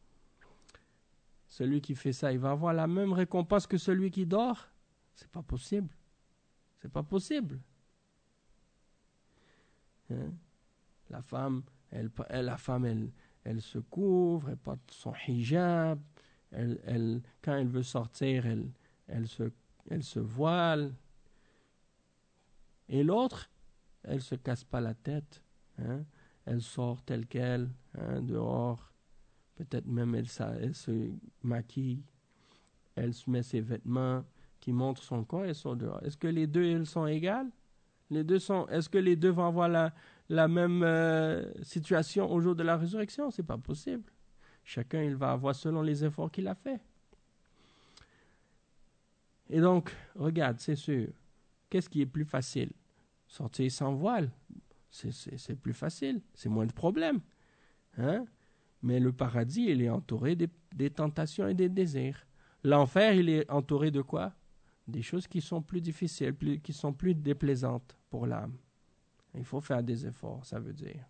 Celui qui fait ça, il va avoir la même récompense que celui qui dort? C'est pas possible. C'est pas possible. La femme, elle se couvre, elle porte son hijab, quand elle veut sortir, elle se voile. Et l'autre, elle se casse pas la tête. Elle sort telle qu'elle, dehors. Peut-être même elle se maquille. Elle se met ses vêtements qui montrent son corps et sort dehors. Est-ce que les deux, elles sont égales? Est-ce que les deux vont avoir la même situation au jour de la résurrection? C'est pas possible. Chacun, il va avoir selon les efforts qu'il a fait. Et donc, regarde, c'est sûr. Qu'est-ce qui est plus facile? Sortir sans voile, c'est plus facile, c'est moins de problèmes. Mais le paradis, il est entouré des tentations et des désirs. L'enfer, il est entouré de quoi? Des choses qui sont plus difficiles, qui sont plus déplaisantes pour l'âme. Il faut faire des efforts, ça veut dire.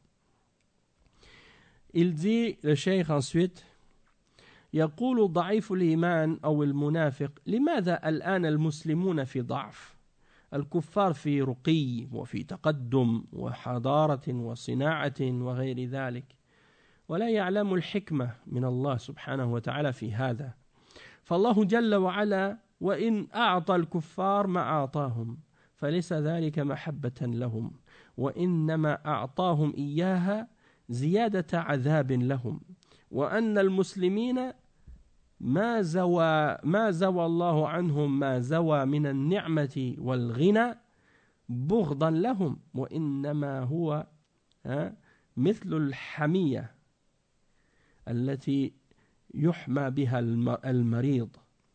Il dit, le cheikh ensuite, يقول ضعيف الإيمان أو المنافق لماذا الآن المسلمون في ضعف الكفار في رقي وفي تقدم وحضارة وصناعة وغير ذلك ولا يعلم الحكمة من الله سبحانه وتعالى في هذا فالله جل وعلا وإن أعطى الكفار ما أعطاهم فليس ذلك محبة لهم وإنما أعطاهم إياها زيادة عذاب لهم وأن المسلمين ما زوى الله عنهم ما زوى من النعمة والغنى بغضا لهم وإنما هو مثل الحمية التي يحمى بها المريض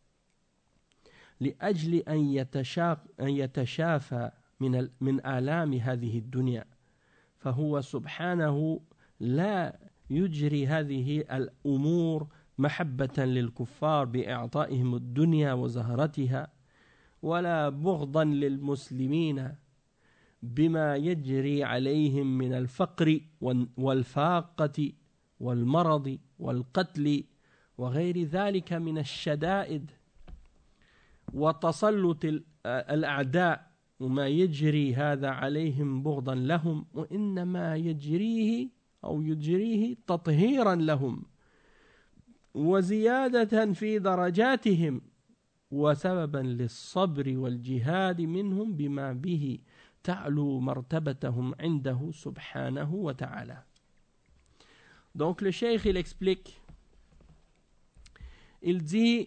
لأجل أن يتشافى من آلام هذه الدنيا فهو سبحانه لا يجري هذه الأمور محبة للكفار بإعطائهم الدنيا وزهرتها ولا بغضا للمسلمين بما يجري عليهم من الفقر والفاقة والمرض والقتل وغير ذلك من الشدائد وتسلط الأعداء وما يجري هذا عليهم بغضا لهم وإنما يجريه تطهيرا لهم وزيادة في درجاتهم وسببا للصبر والجهاد منهم بما به تعلو مرتبتهم عنده سبحانه وتعالى. Donc le cheikh il explique, il dit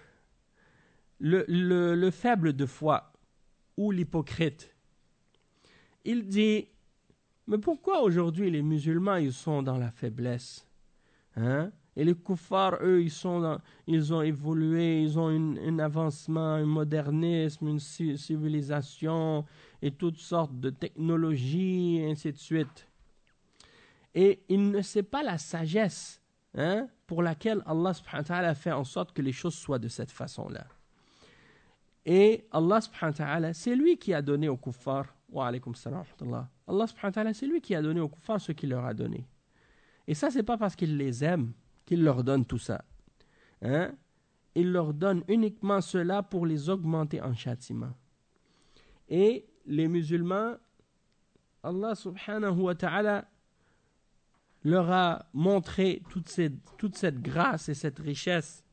le faible de foi ou l'hypocrite, il dit mais pourquoi aujourd'hui les musulmans ils sont dans la faiblesse? Et les kuffars, eux, ils ont évolué, ils ont un avancement, un modernisme, une civilisation et toutes sortes de technologies, et ainsi de suite. Et il ne sait pas la sagesse pour laquelle Allah subhanahu wa ta'ala fait en sorte que les choses soient de cette façon-là. Et Allah subhanahu wa ta'ala, c'est lui qui a donné aux kuffars, wa alaykum salam wa rahmatullah. Allah subhanahu wa ta'ala, c'est lui qui a donné aux kuffars ce qu'il leur a donné. Et ça, c'est pas parce qu'il les aime qu'il leur donne tout ça. Il leur donne uniquement cela pour les augmenter en châtiment. Et les musulmans, Allah subhanahu wa ta'ala leur a montré toute cette grâce et cette richesse.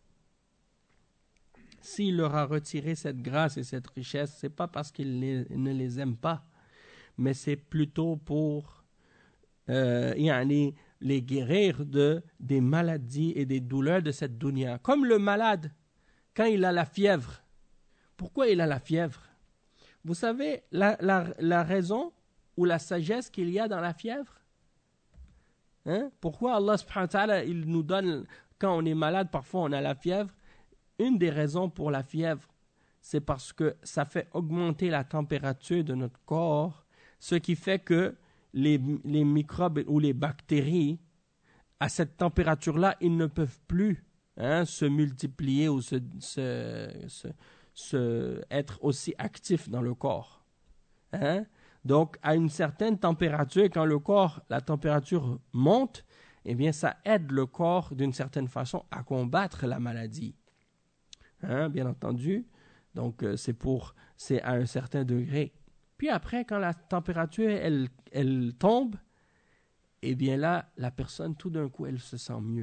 S'il leur a retiré cette grâce et cette richesse, c'est pas parce qu'il ne les aime pas, mais c'est plutôt pour les guérir des maladies et des douleurs de cette dunya. Comme le malade, quand il a la fièvre. Pourquoi il a la fièvre? Vous savez la raison ou la sagesse qu'il y a dans la fièvre? Pourquoi Allah subhanahu wa ta'ala, il nous donne, quand on est malade, parfois on a la fièvre? Une des raisons pour la fièvre, c'est parce que ça fait augmenter la température de notre corps, ce qui fait que les microbes ou les bactéries, à cette température-là, ils ne peuvent plus se multiplier ou être aussi actifs dans le corps. Donc, à une certaine température, quand la température monte, eh bien, ça aide le corps d'une certaine façon à combattre la maladie. Bien entendu. Donc, c'est à un certain degré. Puis après, quand la température, elle tombe, eh bien là, la personne, tout d'un coup, elle se sent mieux.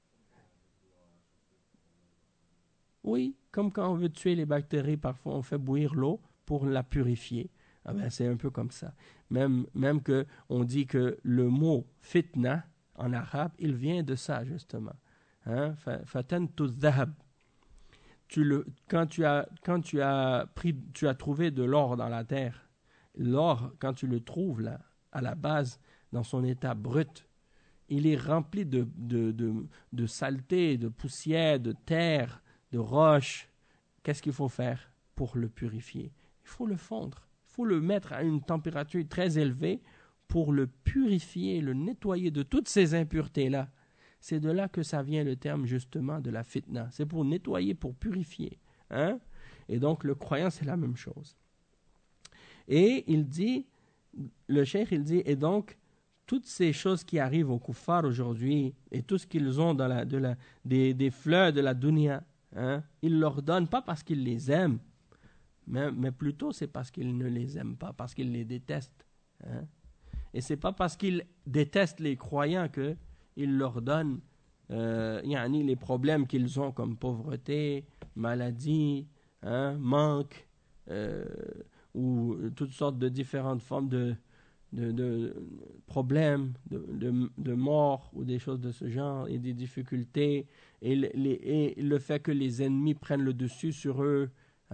Oui, comme quand on veut tuer les bactéries, parfois on fait bouillir l'eau pour la purifier. C'est un peu comme ça. Même que on dit que le mot fitna en arabe, il vient de ça justement. Fatantu dhahab. Quand tu as trouvé de l'or dans la terre, l'or, quand tu le trouves là, à la base, dans son état brut, il est rempli de saleté, de poussière, de terre, de roches. Qu'est-ce qu'il faut faire pour le purifier? Il faut le fondre. Il faut le mettre à une température très élevée pour le purifier, le nettoyer de toutes ces impuretés-là. C'est de là que ça vient le terme justement de la fitna. C'est pour nettoyer, pour purifier. Et donc le croyant, c'est la même chose. Et il dit, le cheikh, il dit, et donc, toutes ces choses qui arrivent aux kuffars aujourd'hui, et tout ce qu'ils ont dans des fleurs de la dunya, il leur donne pas parce qu'ils les aiment, mais plutôt c'est parce qu'ils ne les aiment pas, parce qu'ils les détestent. Et c'est pas parce qu'ils détestent les croyants qu'il leur donne les problèmes qu'ils ont comme pauvreté, maladie, manque, ou toutes sortes de différentes formes de problèmes, de mort ou des choses de ce genre et des difficultés et le fait que les ennemis prennent le dessus sur eux.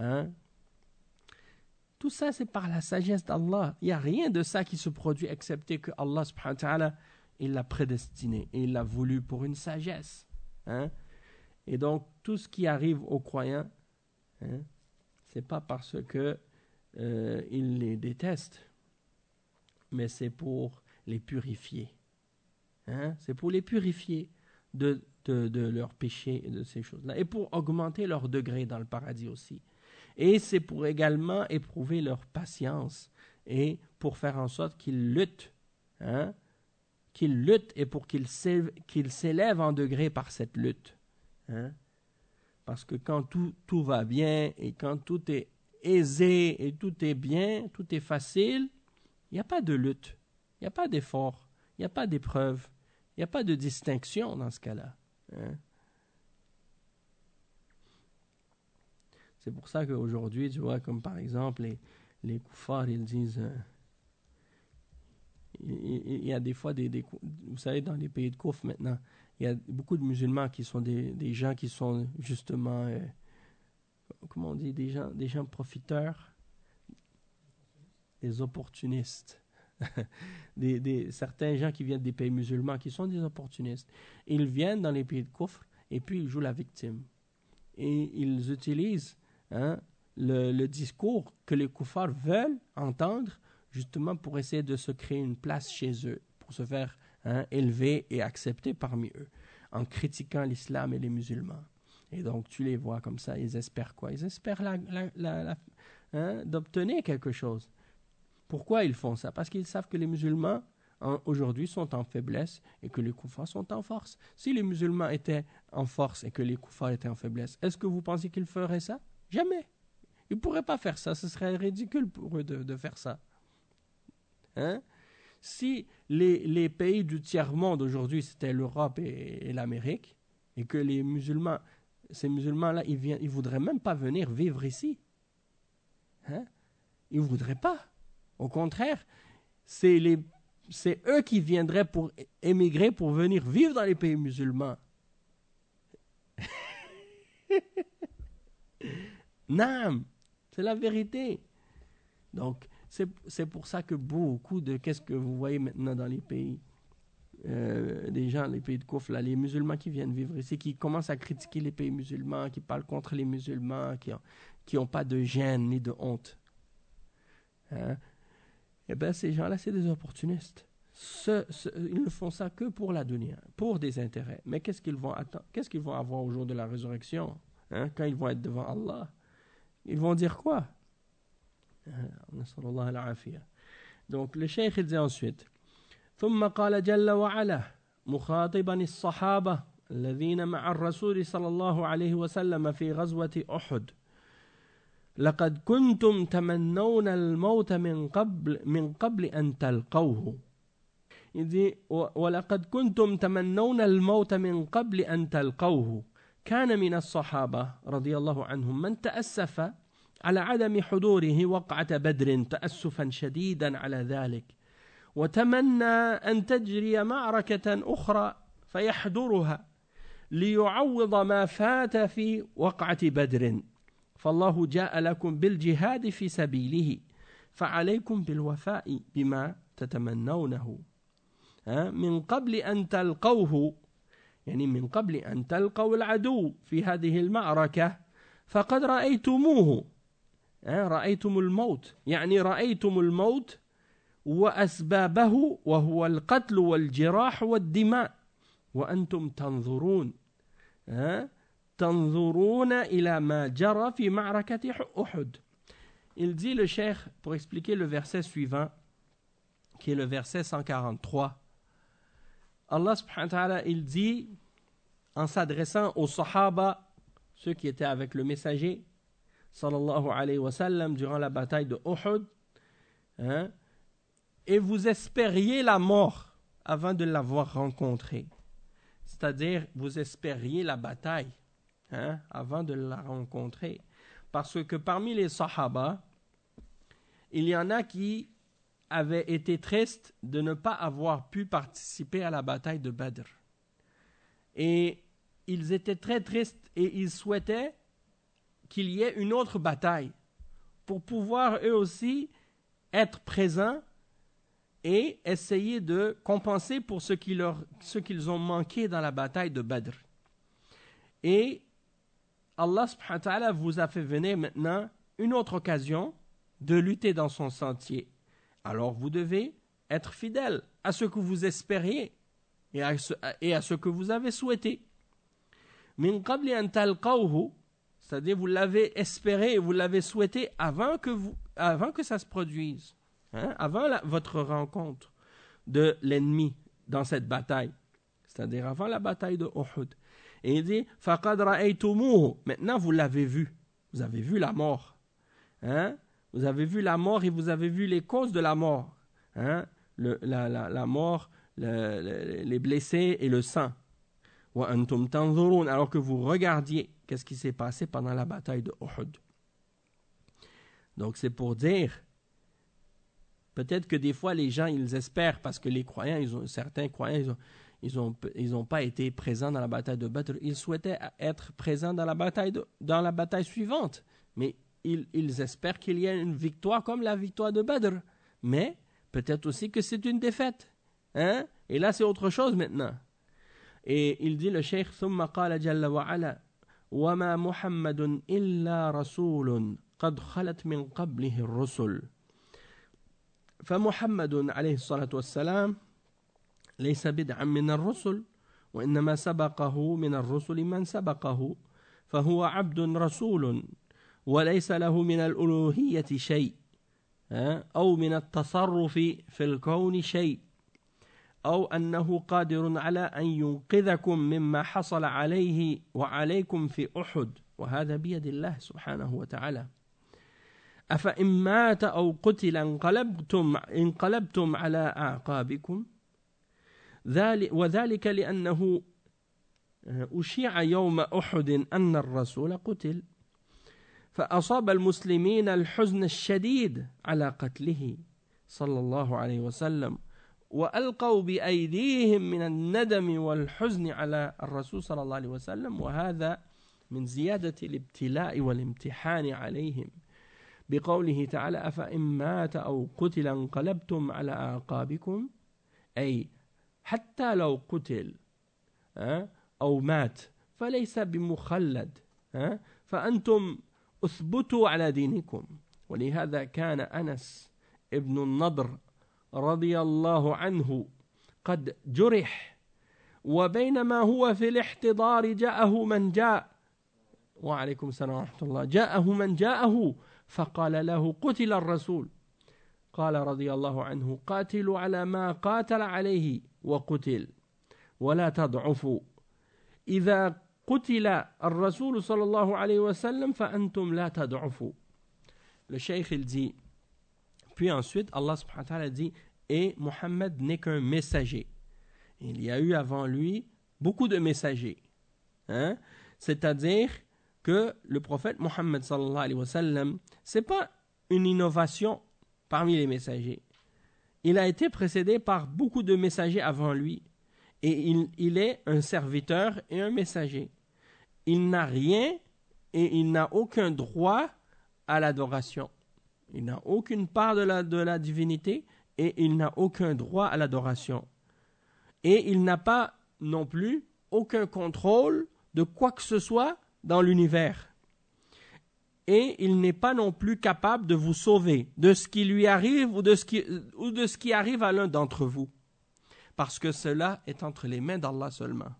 Tout ça, c'est par la sagesse d'Allah. Il n'y a rien de ça qui se produit excepté que Allah subhanahu wa ta'ala, il l'a prédestiné et il l'a voulu pour une sagesse. Et donc, tout ce qui arrive aux croyants, c'est pas parce que il les déteste, mais c'est pour les purifier. C'est pour les purifier de leurs péchés et de ces choses-là. Et pour augmenter leur degré dans le paradis aussi. Et c'est pour également éprouver leur patience et pour faire en sorte qu'ils luttent. Qu'ils luttent et pour qu'ils s'élèvent en degré par cette lutte. Parce que quand tout va bien et quand tout est aisé et tout est bien, tout est facile, il n'y a pas de lutte, il n'y a pas d'effort, il n'y a pas d'épreuve, il n'y a pas de distinction dans ce cas-là. C'est pour ça qu'aujourd'hui, tu vois, comme par exemple, les kuffars, ils disent... il y a des fois, vous savez, dans les pays de Kouf maintenant, il y a beaucoup de musulmans qui sont des gens qui sont justement... comment on dit, des gens profiteurs, des opportunistes. certains gens qui viennent des pays musulmans, qui sont des opportunistes. Ils viennent dans les pays de Kufr et puis ils jouent la victime. Et ils utilisent le discours que les kuffars veulent entendre justement pour essayer de se créer une place chez eux, pour se faire élever et accepter parmi eux, en critiquant l'islam et les musulmans. Et donc tu les vois comme ça, ils espèrent quoi? Ils espèrent d'obtenir quelque chose. Pourquoi ils font ça? Parce qu'ils savent que les musulmans aujourd'hui sont en faiblesse et que les kuffars sont en force. Si les musulmans étaient en force et que les kuffars étaient en faiblesse, est-ce que vous pensez qu'ils feraient ça? Jamais. Ils ne pourraient pas faire ça. Ce serait ridicule pour eux de faire ça. Si les pays du tiers-monde aujourd'hui, c'était l'Europe et l'Amérique, et que les musulmans, ces musulmans-là, ils ne voudraient même pas venir vivre ici. Ils ne voudraient pas. Au contraire, c'est eux qui viendraient pour émigrer, pour venir vivre dans les pays musulmans. Naam, c'est la vérité. Donc, c'est pour ça que beaucoup de... Qu'est-ce que vous voyez maintenant dans les pays des gens, les pays de Kufr, là, les musulmans qui viennent vivre ici, qui commencent à critiquer les pays musulmans, qui parlent contre les musulmans, qui n'ont pas de gêne ni de honte. Eh bien, ces gens-là, c'est des opportunistes. Ils ne font ça que pour la dunya, pour des intérêts. Mais qu'est-ce qu'ils vont attendre? Qu'est-ce qu'ils vont avoir au jour de la résurrection? Quand ils vont être devant Allah? Ils vont dire quoi? Donc, le cheikh il dit ensuite ثم قال جل وعلا مخاطبا الصحابة الذين مع الرسول صلى الله عليه وسلم في غزوة أحد لقد كنتم تمنون الموت من قبل أن تلقوه. Il dit ولقد كنتم تمنون الموت من قبل أن تلقوه. كان من الصحابة رضي الله عنهم من تأسف على عدم حضوره وقعة بدر تأسفا شديدا على ذلك، وتمنى أن تجري معركة أخرى فيحضرها ليعوض ما فات في وقعة بدر، فالله جاء لكم بالجهاد في سبيله فعليكم بالوفاء بما تتمنونه من قبل أن تلقوه، يعني من قبل أن تلقوا العدو في هذه المعركة فقد رأيتموه، رأيتم الموت، يعني رأيتم الموت وأسبابه وهو القتل والجراح والدماء وأنتم تنظرون إلى ما جرى في معركة أحد. Il dit le cheikh pour expliquer le verset suivant qui est le verset 143. Allah subhanahu wa ta'ala il dit en s'adressant aux sahaba, ceux qui étaient avec le messager sallallahu alayhi wa sallam durant la bataille de Uhud, et vous espériez la mort avant de l'avoir rencontrée. C'est-à-dire, vous espériez la bataille avant de la rencontrer. Parce que parmi les sahaba, il y en a qui avaient été tristes de ne pas avoir pu participer à la bataille de Badr. Et ils étaient très tristes et ils souhaitaient qu'il y ait une autre bataille pour pouvoir eux aussi être présents et essayer de compenser pour ce qu'ils ont manqué dans la bataille de Badr. Et Allah subhanahu wa ta'ala vous a fait venir maintenant une autre occasion de lutter dans son sentier. Alors vous devez être fidèle à ce que vous espériez et à ce que vous avez souhaité. Min qabli an talqawhu, c'est-à-dire vous l'avez espéré, vous l'avez souhaité avant que ça se produise, avant votre rencontre de l'ennemi dans cette bataille, c'est-à-dire avant la bataille de Uhud. Et il dit faqad ra'aytumuhu, maintenant vous l'avez vu, vous avez vu la mort, vous avez vu la mort et vous avez vu les causes de la mort, la mort, les blessés et le sang. Wa antum tanzurun, alors que vous regardiez qu'est-ce qui s'est passé pendant la bataille de Uhud. Donc c'est pour dire, peut-être que des fois les gens ils espèrent parce que les croyants, certains croyants ils ont pas été présents dans la bataille de Badr, ils souhaitaient être présents dans la bataille suivante, mais ils espèrent qu'il y ait une victoire comme la victoire de Badr, mais peut-être aussi que c'est une défaite. Hein? Et là, c'est autre chose maintenant. Et il dit, le cheikh, ثم قال جل وعلا وما محمد إلا رسول قد خلت من قبله الرسل فمحمد عليه الصلاة والسلام ليس بدعا من الرسل وإنما سبقه من الرسل من سبقه فهو عبد رسول وليس له من الألوهية شيء أو من التصرف في الكون شيء أو أنه قادر على أن ينقذكم مما حصل عليه وعليكم في أحد وهذا بيد الله سبحانه وتعالى أفإن مات أو قتل انقلبتم على أعقابكم وذلك لأنه أشيع يوم أحد أن الرسول قتل فأصاب المسلمين الحزن الشديد على قتله صلى الله عليه وسلم وألقوا بأيديهم من الندم والحزن على الرسول صلى الله عليه وسلم وهذا من زيادة الابتلاء والامتحان عليهم بقوله تعالى أفإن مات أو قتل انقلبتم على أعقابكم أي حتى لو قتل أو مات فليس بمخلد فأنتم أثبتوا على دينكم ولهذا كان أنس ابن النضر رضي الله عنه قد جرح وبينما هو في الاحتضار جاءه من جاء وعليكم السلام ورحمة الله جاءه من جاءه فقال له قتل الرسول قال رضي الله عنه قاتلوا على ما قاتل عليه وقتل ولا تضعفوا إذا قتل الرسول صلى الله عليه وسلم فأنتم لا تضعفوا. Le cheikh il dit, puis ensuite Allah subhanahu wa ta'ala dit, et Mohammed n'est qu'un messager. Il y a eu avant lui beaucoup de messagers. C'est-à-dire que le prophète Mohammed sallallahu alayhi wa sallam, c'est pas une innovation parmi les messagers. Il a été précédé par beaucoup de messagers avant lui. Et il est un serviteur et un messager. Il n'a rien et il n'a aucun droit à l'adoration. Il n'a aucune part de la divinité et il n'a aucun droit à l'adoration. Et il n'a pas non plus aucun contrôle de quoi que ce soit dans l'univers. Et il n'est pas non plus capable de vous sauver de ce qui lui arrive ou de ce qui arrive à l'un d'entre vous. Parce que cela est entre les mains d'Allah seulement.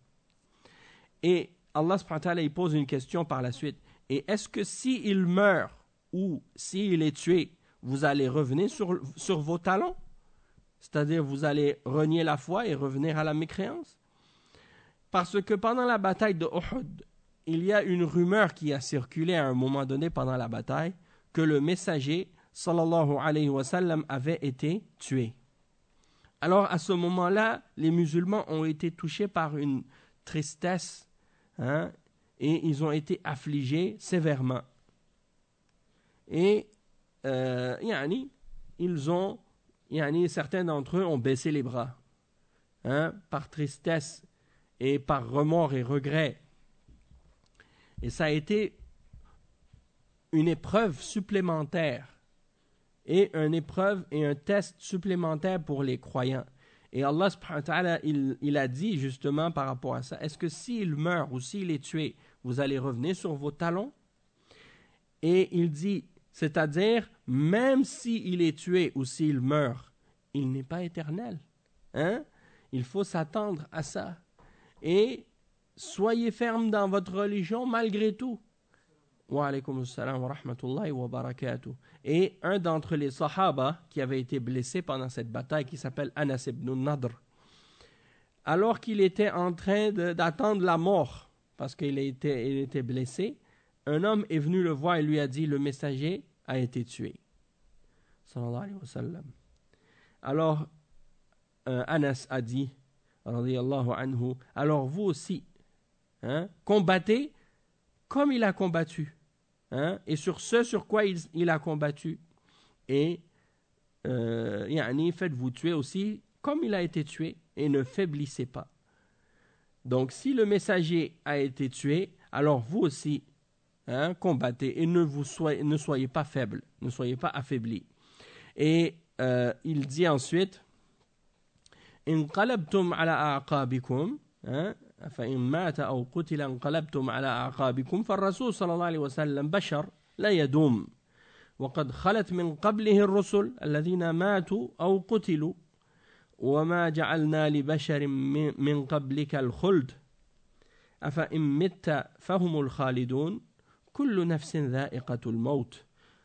Et Allah subhanahu wa ta'ala, il pose une question par la suite. Et est-ce que s'il meurt ou s'il est tué, vous allez revenir sur vos talons? C'est-à-dire vous allez renier la foi et revenir à la mécréance? Parce que pendant la bataille de Uhud, il y a une rumeur qui a circulé à un moment donné pendant la bataille que le messager sallallahu alayhi wa sallam avait été tué. Alors à ce moment-là, les musulmans ont été touchés par une tristesse et ils ont été affligés sévèrement. Et certains d'entre eux ont baissé les bras par tristesse et par remords et regrets. Et ça a été une épreuve supplémentaire et une épreuve et un test supplémentaire pour les croyants. Et Allah subhanahu wa ta'ala, il a dit justement par rapport à ça, est-ce que s'il meurt ou s'il est tué, vous allez revenir sur vos talons? Et il dit, c'est-à-dire, même s'il est tué ou s'il meurt, il n'est pas éternel. Il faut s'attendre à ça. Et soyez ferme dans votre religion malgré tout. Wa alaykum assalam wa rahmatullahi wa barakatuh. Et un d'entre les sahaba qui avait été blessé pendant cette bataille, qui s'appelle Anas ibn Nadr, alors qu'il était en train d'attendre la mort, parce qu'il était blessé, un homme est venu le voir et lui a dit, le messager a été tué. Sallallahu alayhi wa sallam. Alors, Anas a dit, radiyallahu anhu, alors vous aussi, combattez comme il a combattu. Et sur ce sur quoi il a combattu. Et faites-vous tuer aussi comme il a été tué et ne faiblissez pas. Donc si le messager a été tué, alors vous aussi combattez et ne soyez pas faibles, ne soyez pas affaiblis. Et il dit ensuite انقلبتم على أعقابكم فإن مات أو قتل انقلبتم على أعقابكم فالرسول صلى الله عليه وسلم بشر لا يدوم وقد خلت من قبله الرسل الذين ماتوا أو قتلوا وما جعلنا لبشر من قبلك الخلد أفإن مت فهم الخالدون كل نفس ذائقة الموت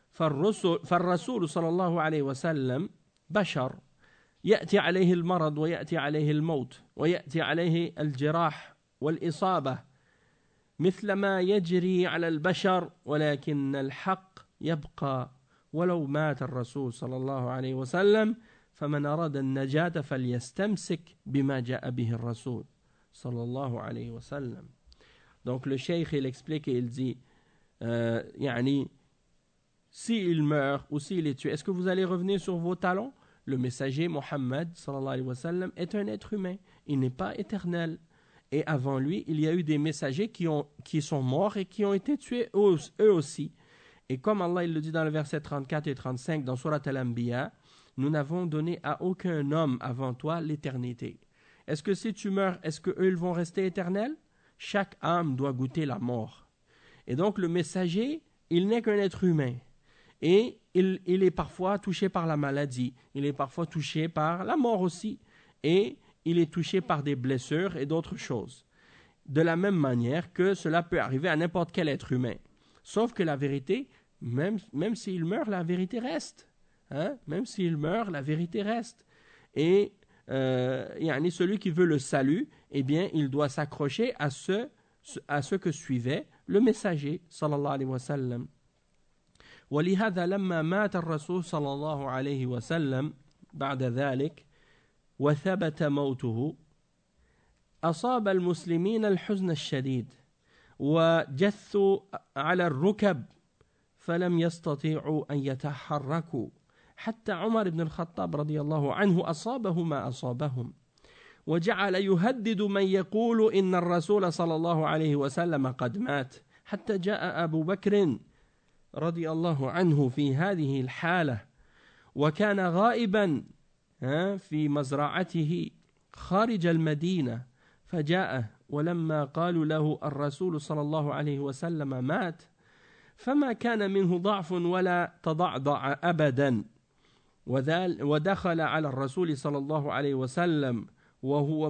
فالرسول صلى الله عليه وسلم بشر يأتي عليه المرض ويأتي عليه الموت ويأتي عليه الجراح والإصابة مثل ما يجري على البشر ولكن الحق يبقى ولو مات الرسول صلى الله عليه وسلم فمن أراد النجاة فليستمسك بما جاء به الرسول صلى الله عليه وسلم. Donc le cheikh il explique et il dit يعني s'il meurt ou s'il est tué, est-ce que vous allez revenir sur vos talons? Le messager Mohammed sallallahu alayhi wa sallam est un être humain, il n'est pas éternel. Et avant lui, il y a eu des messagers qui sont morts et qui ont été tués eux aussi. Et comme Allah il le dit dans le verset 34 et 35 dans Surat Al-Anbiya, nous n'avons donné à aucun homme avant toi l'éternité. Est-ce que si tu meurs, est-ce qu'eux ils vont rester éternels? Chaque âme doit goûter la mort. Et donc le messager, il n'est qu'un être humain. Et il est parfois touché par la maladie, il est parfois touché par la mort aussi, et il est touché par des blessures et d'autres choses. De la même manière que cela peut arriver à n'importe quel être humain. Sauf que la vérité, même s'il meurt, la vérité reste. Même s'il meurt, la vérité reste. Et celui qui veut le salut, eh bien, il doit s'accrocher à ce que suivait le messager, sallallahu alayhi wa sallam. ولهذا لما مات الرسول صلى الله عليه وسلم بعد ذلك وثبت موته أصاب المسلمين الحزن الشديد وجثوا على الركب فلم يستطيعوا أن يتحركوا حتى عمر بن الخطاب رضي الله عنه أصابه ما أصابهم وجعل يهدد من يقول إن الرسول صلى الله عليه وسلم قد مات حتى جاء أبو بكر رضي الله عنه في هذه الحالة وكان غائبا في مزرعته خارج المدينة فجاء ولما قالوا له الرسول صلى الله عليه وسلم مات فما كان منه ضعف ولا تضعضع أبدا ودخل على الرسول صلى الله عليه وسلم وهو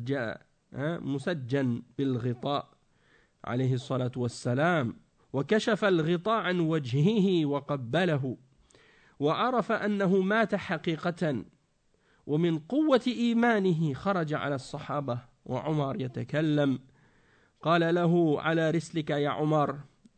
مسجن بالغطاء عليه الصلاة والسلام وكشف الغطاء عن وجهه وقبله وعرف أنه مات حقيقة ومن قوة إيمانه خرج على الصحابة وعمر يتكلم قال له على رسلك يا عمر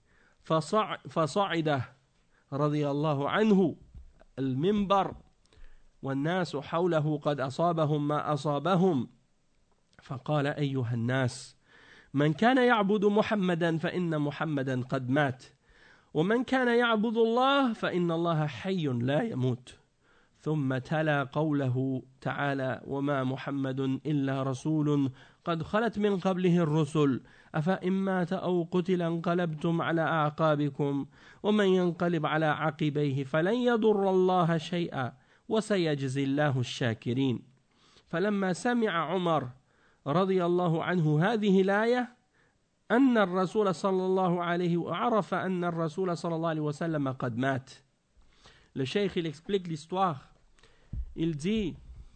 فصعد رضي الله عنه المنبر والناس حوله قد أصابهم ما أصابهم فقال أيها الناس من كان يعبد محمدا فإن محمدا قد مات ومن كان يعبد الله فإن الله حي لا يموت ثم تلا قوله تعالى وما محمد إلا رسول قد خلت من قبله الرسل أفإن مات أو قتل انقلبتم على أعقابكم ومن ينقلب على عقبيه فلن يضر الله شيئا وسيجزي الله الشاكرين فلما سمع عمر رضي الله عنه هذه الآية أن الرسول صلى الله عليه وعرف أن الرسول صلى الله عليه وسلم قد مات. Le cheikh il explique l'histoire. Il dit,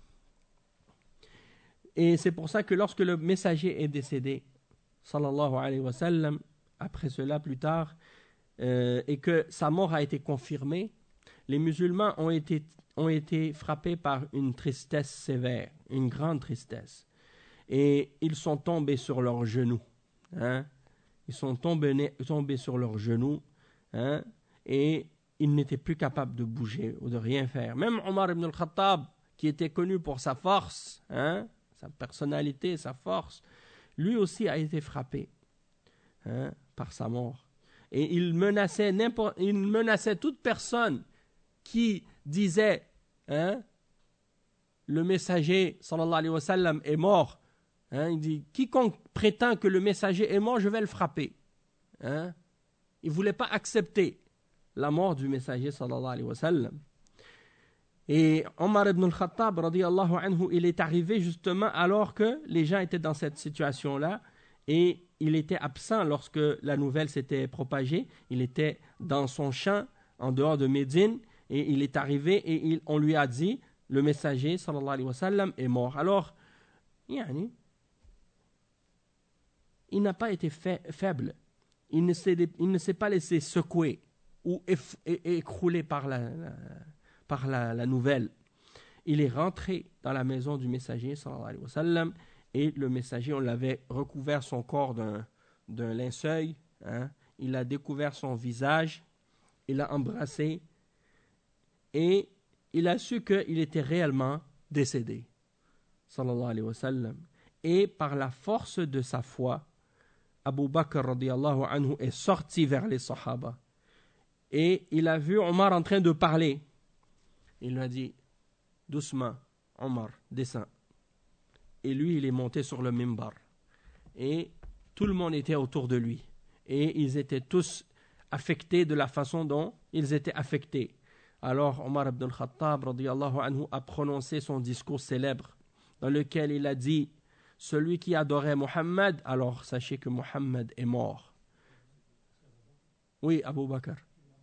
et c'est pour ça que lorsque le messager est décédé, sallallahu alayhi wa sallam, après cela plus tard, et que sa mort a été confirmée, les musulmans ont été frappés par une tristesse sévère, une grande tristesse. Et ils sont tombés sur leurs genoux. Ils sont tombés sur leurs genoux. Et ils n'étaient plus capables de bouger ou de rien faire. Même Omar ibn al-Khattab, qui était connu pour sa force, sa personnalité, sa force, lui aussi a été frappé par sa mort. Et il menaçait toute personne qui disait le messager sallallahu alayhi wa sallam est mort. Il dit quiconque prétend que le messager est mort, je vais le frapper. Il ne voulait pas accepter la mort du messager sallallahu alayhi wa sallam. Et Omar ibn al-Khattab, radiyallahu anhu, il est arrivé justement alors que les gens étaient dans cette situation-là et il était absent lorsque la nouvelle s'était propagée. Il était dans son champ en dehors de Médine et il est arrivé et on lui a dit le messager sallallahu alayhi wa sallam est mort. Alors, yani, il n'a pas été faible. Il ne s'est pas laissé secouer ou écrouler par la nouvelle. Il est rentré dans la maison du messager sallallahu alayhi wa sallam et le messager, on l'avait recouvert son corps d'un linceul, hein. Il a découvert son visage, il l'a embrassé et il a su qu'il était réellement décédé sallallahu alayhi wa sallam. Et par la force de sa foi, Abu Bakr radiyallahu anhu est sorti vers les Sahaba et il a vu Omar en train de parler. Il lui a dit doucement, Omar, descends. Et lui, il est monté sur le mimbar. Et tout le monde était autour de lui. Et ils étaient tous affectés de la façon dont ils étaient affectés. Alors Omar ibn al-Khattab radiyallahu anhu a prononcé son discours célèbre dans lequel il a dit celui qui adorait Mohammed, alors sachez que Mohammed est mort. Oui, Abu Bakr.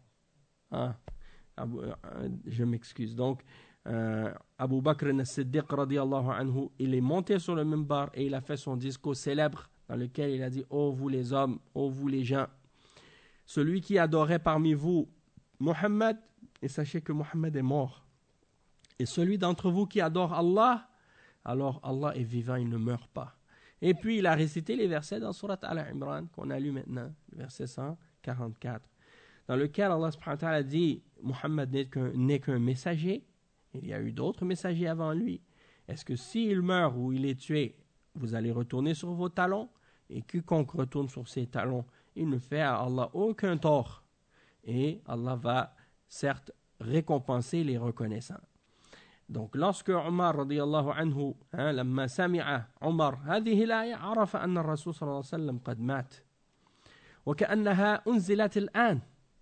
Je m'excuse. Donc, Abu Bakr as-Siddiq radiyallahu anhu, il est monté sur le mimbar et il a fait son discours célèbre dans lequel il a dit ô vous les hommes, ô vous les gens, celui qui adorait parmi vous Mohammed, et sachez que Mohammed est mort. Et celui d'entre vous qui adore Allah, alors Allah est vivant, il ne meurt pas. Et puis il a récité les versets dans Surat Al-Imran qu'on a lu maintenant, le verset 144, dans lequel Allah subhanahu wa ta'ala dit Mohammed n'est qu'un messager. Il y a eu d'autres messagers avant lui. Est-ce que s'il meurt ou il est tué, vous allez retourner sur vos talons? Et quiconque retourne sur ses talons, il ne fait à Allah aucun tort. Et Allah va certes récompenser les reconnaissants. Donc lorsque Omar radiyallahu anhu, لما سمع عمر هذه الآية عرف أن الرسول صلى الله عليه وسلم قد مات وكأنها أنزلت الآن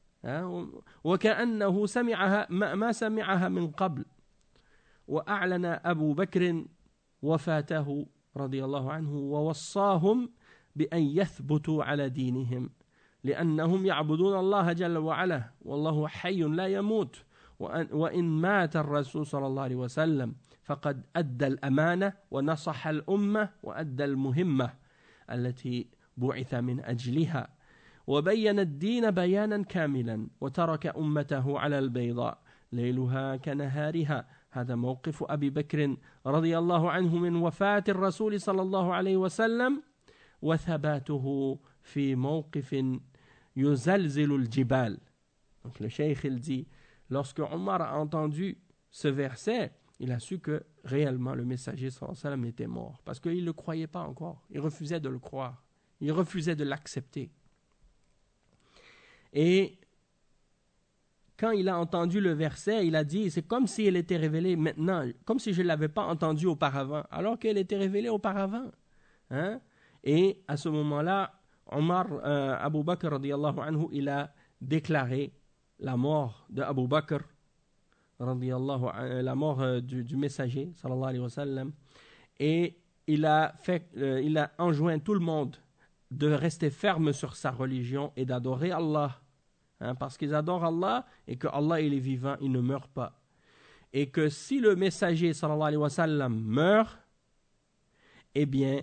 وكأنه سمعها ما سمعها من قبل. وأعلن أبو بكر وفاته رضي الله عنه ووصاهم بأن يثبتوا على دينهم لأنهم يعبدون الله جل وعلا والله حي لا يموت وإن مات الرسول صلى الله عليه وسلم فقد أدى الأمانة ونصح الأمة وأدى المهمة التي بعث من أجلها وبين الدين بيانا كاملا وترك أمته على البيضاء ليلها كنهارها. هذا موقف أبي بكر رضي الله عنه من وفاة الرسول صلى الله عليه وسلم وثباته في موقف يزلزل الجبال. Donc le cheikh il dit, lorsque Omar a entendu ce verset, il a su que réellement le messager sallallahu alayhi wa sallam était mort parce qu'il ne le croyait pas encore, il refusait de le croire, il refusait de l'accepter. Et quand il a entendu le verset, il a dit, c'est comme si elle était révélée maintenant, comme si je ne l'avais pas entendu auparavant, alors qu'elle était révélée auparavant. Hein? Et à ce moment-là, Omar, Abu Bakr, radiyallahu anhu, il a déclaré la mort de Abu Bakr, la mort du messager, sallallahu alayhi wa sallam, et il a enjoint tout le monde de rester ferme sur sa religion et d'adorer Allah. Parce qu'ils adorent Allah et que Allah il est vivant, il ne meurt pas. Et que si le messager sallallahu alayhi wa sallam meurt, eh bien,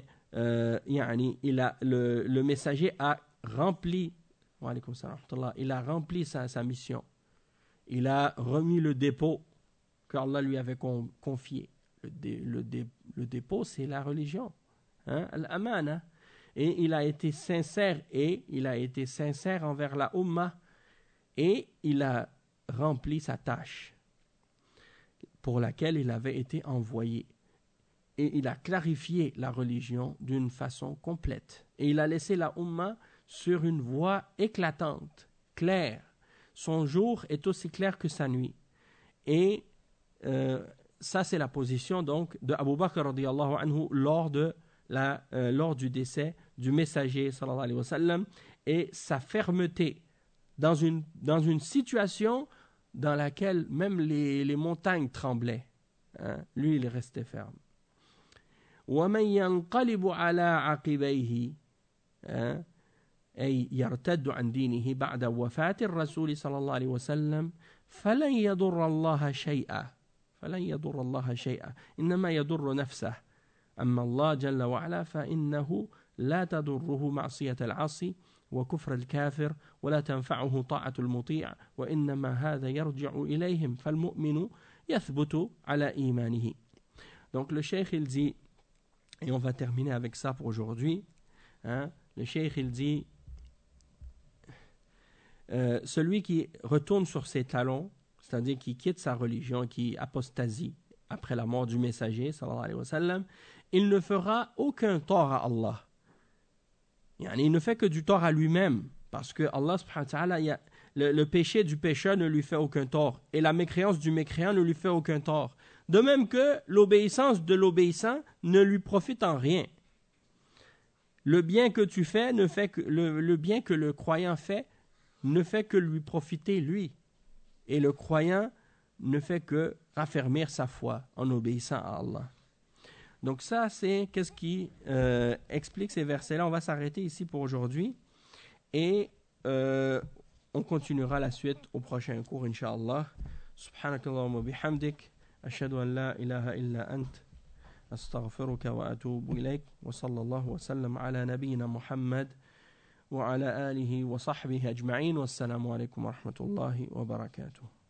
le messager a rempli, il a rempli sa mission. Il a remis le dépôt qu'Allah lui avait confié. Le dépôt, c'est la religion, al-amana. Et il a été sincère envers la Ummah. Et il a rempli sa tâche pour laquelle il avait été envoyé. Et il a clarifié la religion d'une façon complète. Et il a laissé la Ummah sur une voie éclatante, claire. Son jour est aussi clair que sa nuit. Et ça, c'est la position donc de Abu Bakr radiyallahu anhu lors du décès du messager sallallahu alayhi wa sallam, et sa fermeté dans une situation dans laquelle même les montagnes tremblaient. Hein? Lui, il restait ferme. وَمَنْ يَنْقَلِبُ عَلَى عَقِبَيْهِ أي يرتد عن دينه بعد وفاة الرسول صلى الله عليه وسلم فلن يضر الله شيئا إنما يضر نفسه أما الله جل وعلا فإنه لا تضره معصية العاصي وكفر الكافر ولا تنفعه طاعة المطيع وإنما هذا يرجع إليهم فالمؤمن يثبت على إيمانه. Donc le cheikh il dit, et on va terminer avec ça pour aujourd'hui, hein, le cheikh il dit celui qui retourne sur ses talons, c'est-à-dire qui quitte sa religion, qui apostasie après la mort du messager, sallallahu alayhi wa sallam, il ne fera aucun tort à Allah. Il ne fait que du tort à lui-même, parce que Allah subhanahu wa ta'ala, le péché du pécheur ne lui fait aucun tort, et la mécréance du mécréant ne lui fait aucun tort. De même que l'obéissance de l'obéissant ne lui profite en rien. Le bien que tu fais, le bien que le croyant fait, ne fait que lui profiter lui. Et le croyant ne fait que raffermir sa foi en obéissant à Allah. Donc ça, c'est qu'est-ce qui explique ces versets-là. On va s'arrêter ici pour aujourd'hui. Et on continuera la suite au prochain cours, Inch'Allah. Subhanakallahumma bihamdik. Ashhadu an la ilaha illa ant. Astaghfiruka wa atubu ilayk. Wa sallallahu wa sallam ala nabiyyina Muhammad. وعلى آله وصحبه أجمعين والسلام عليكم ورحمة الله وبركاته.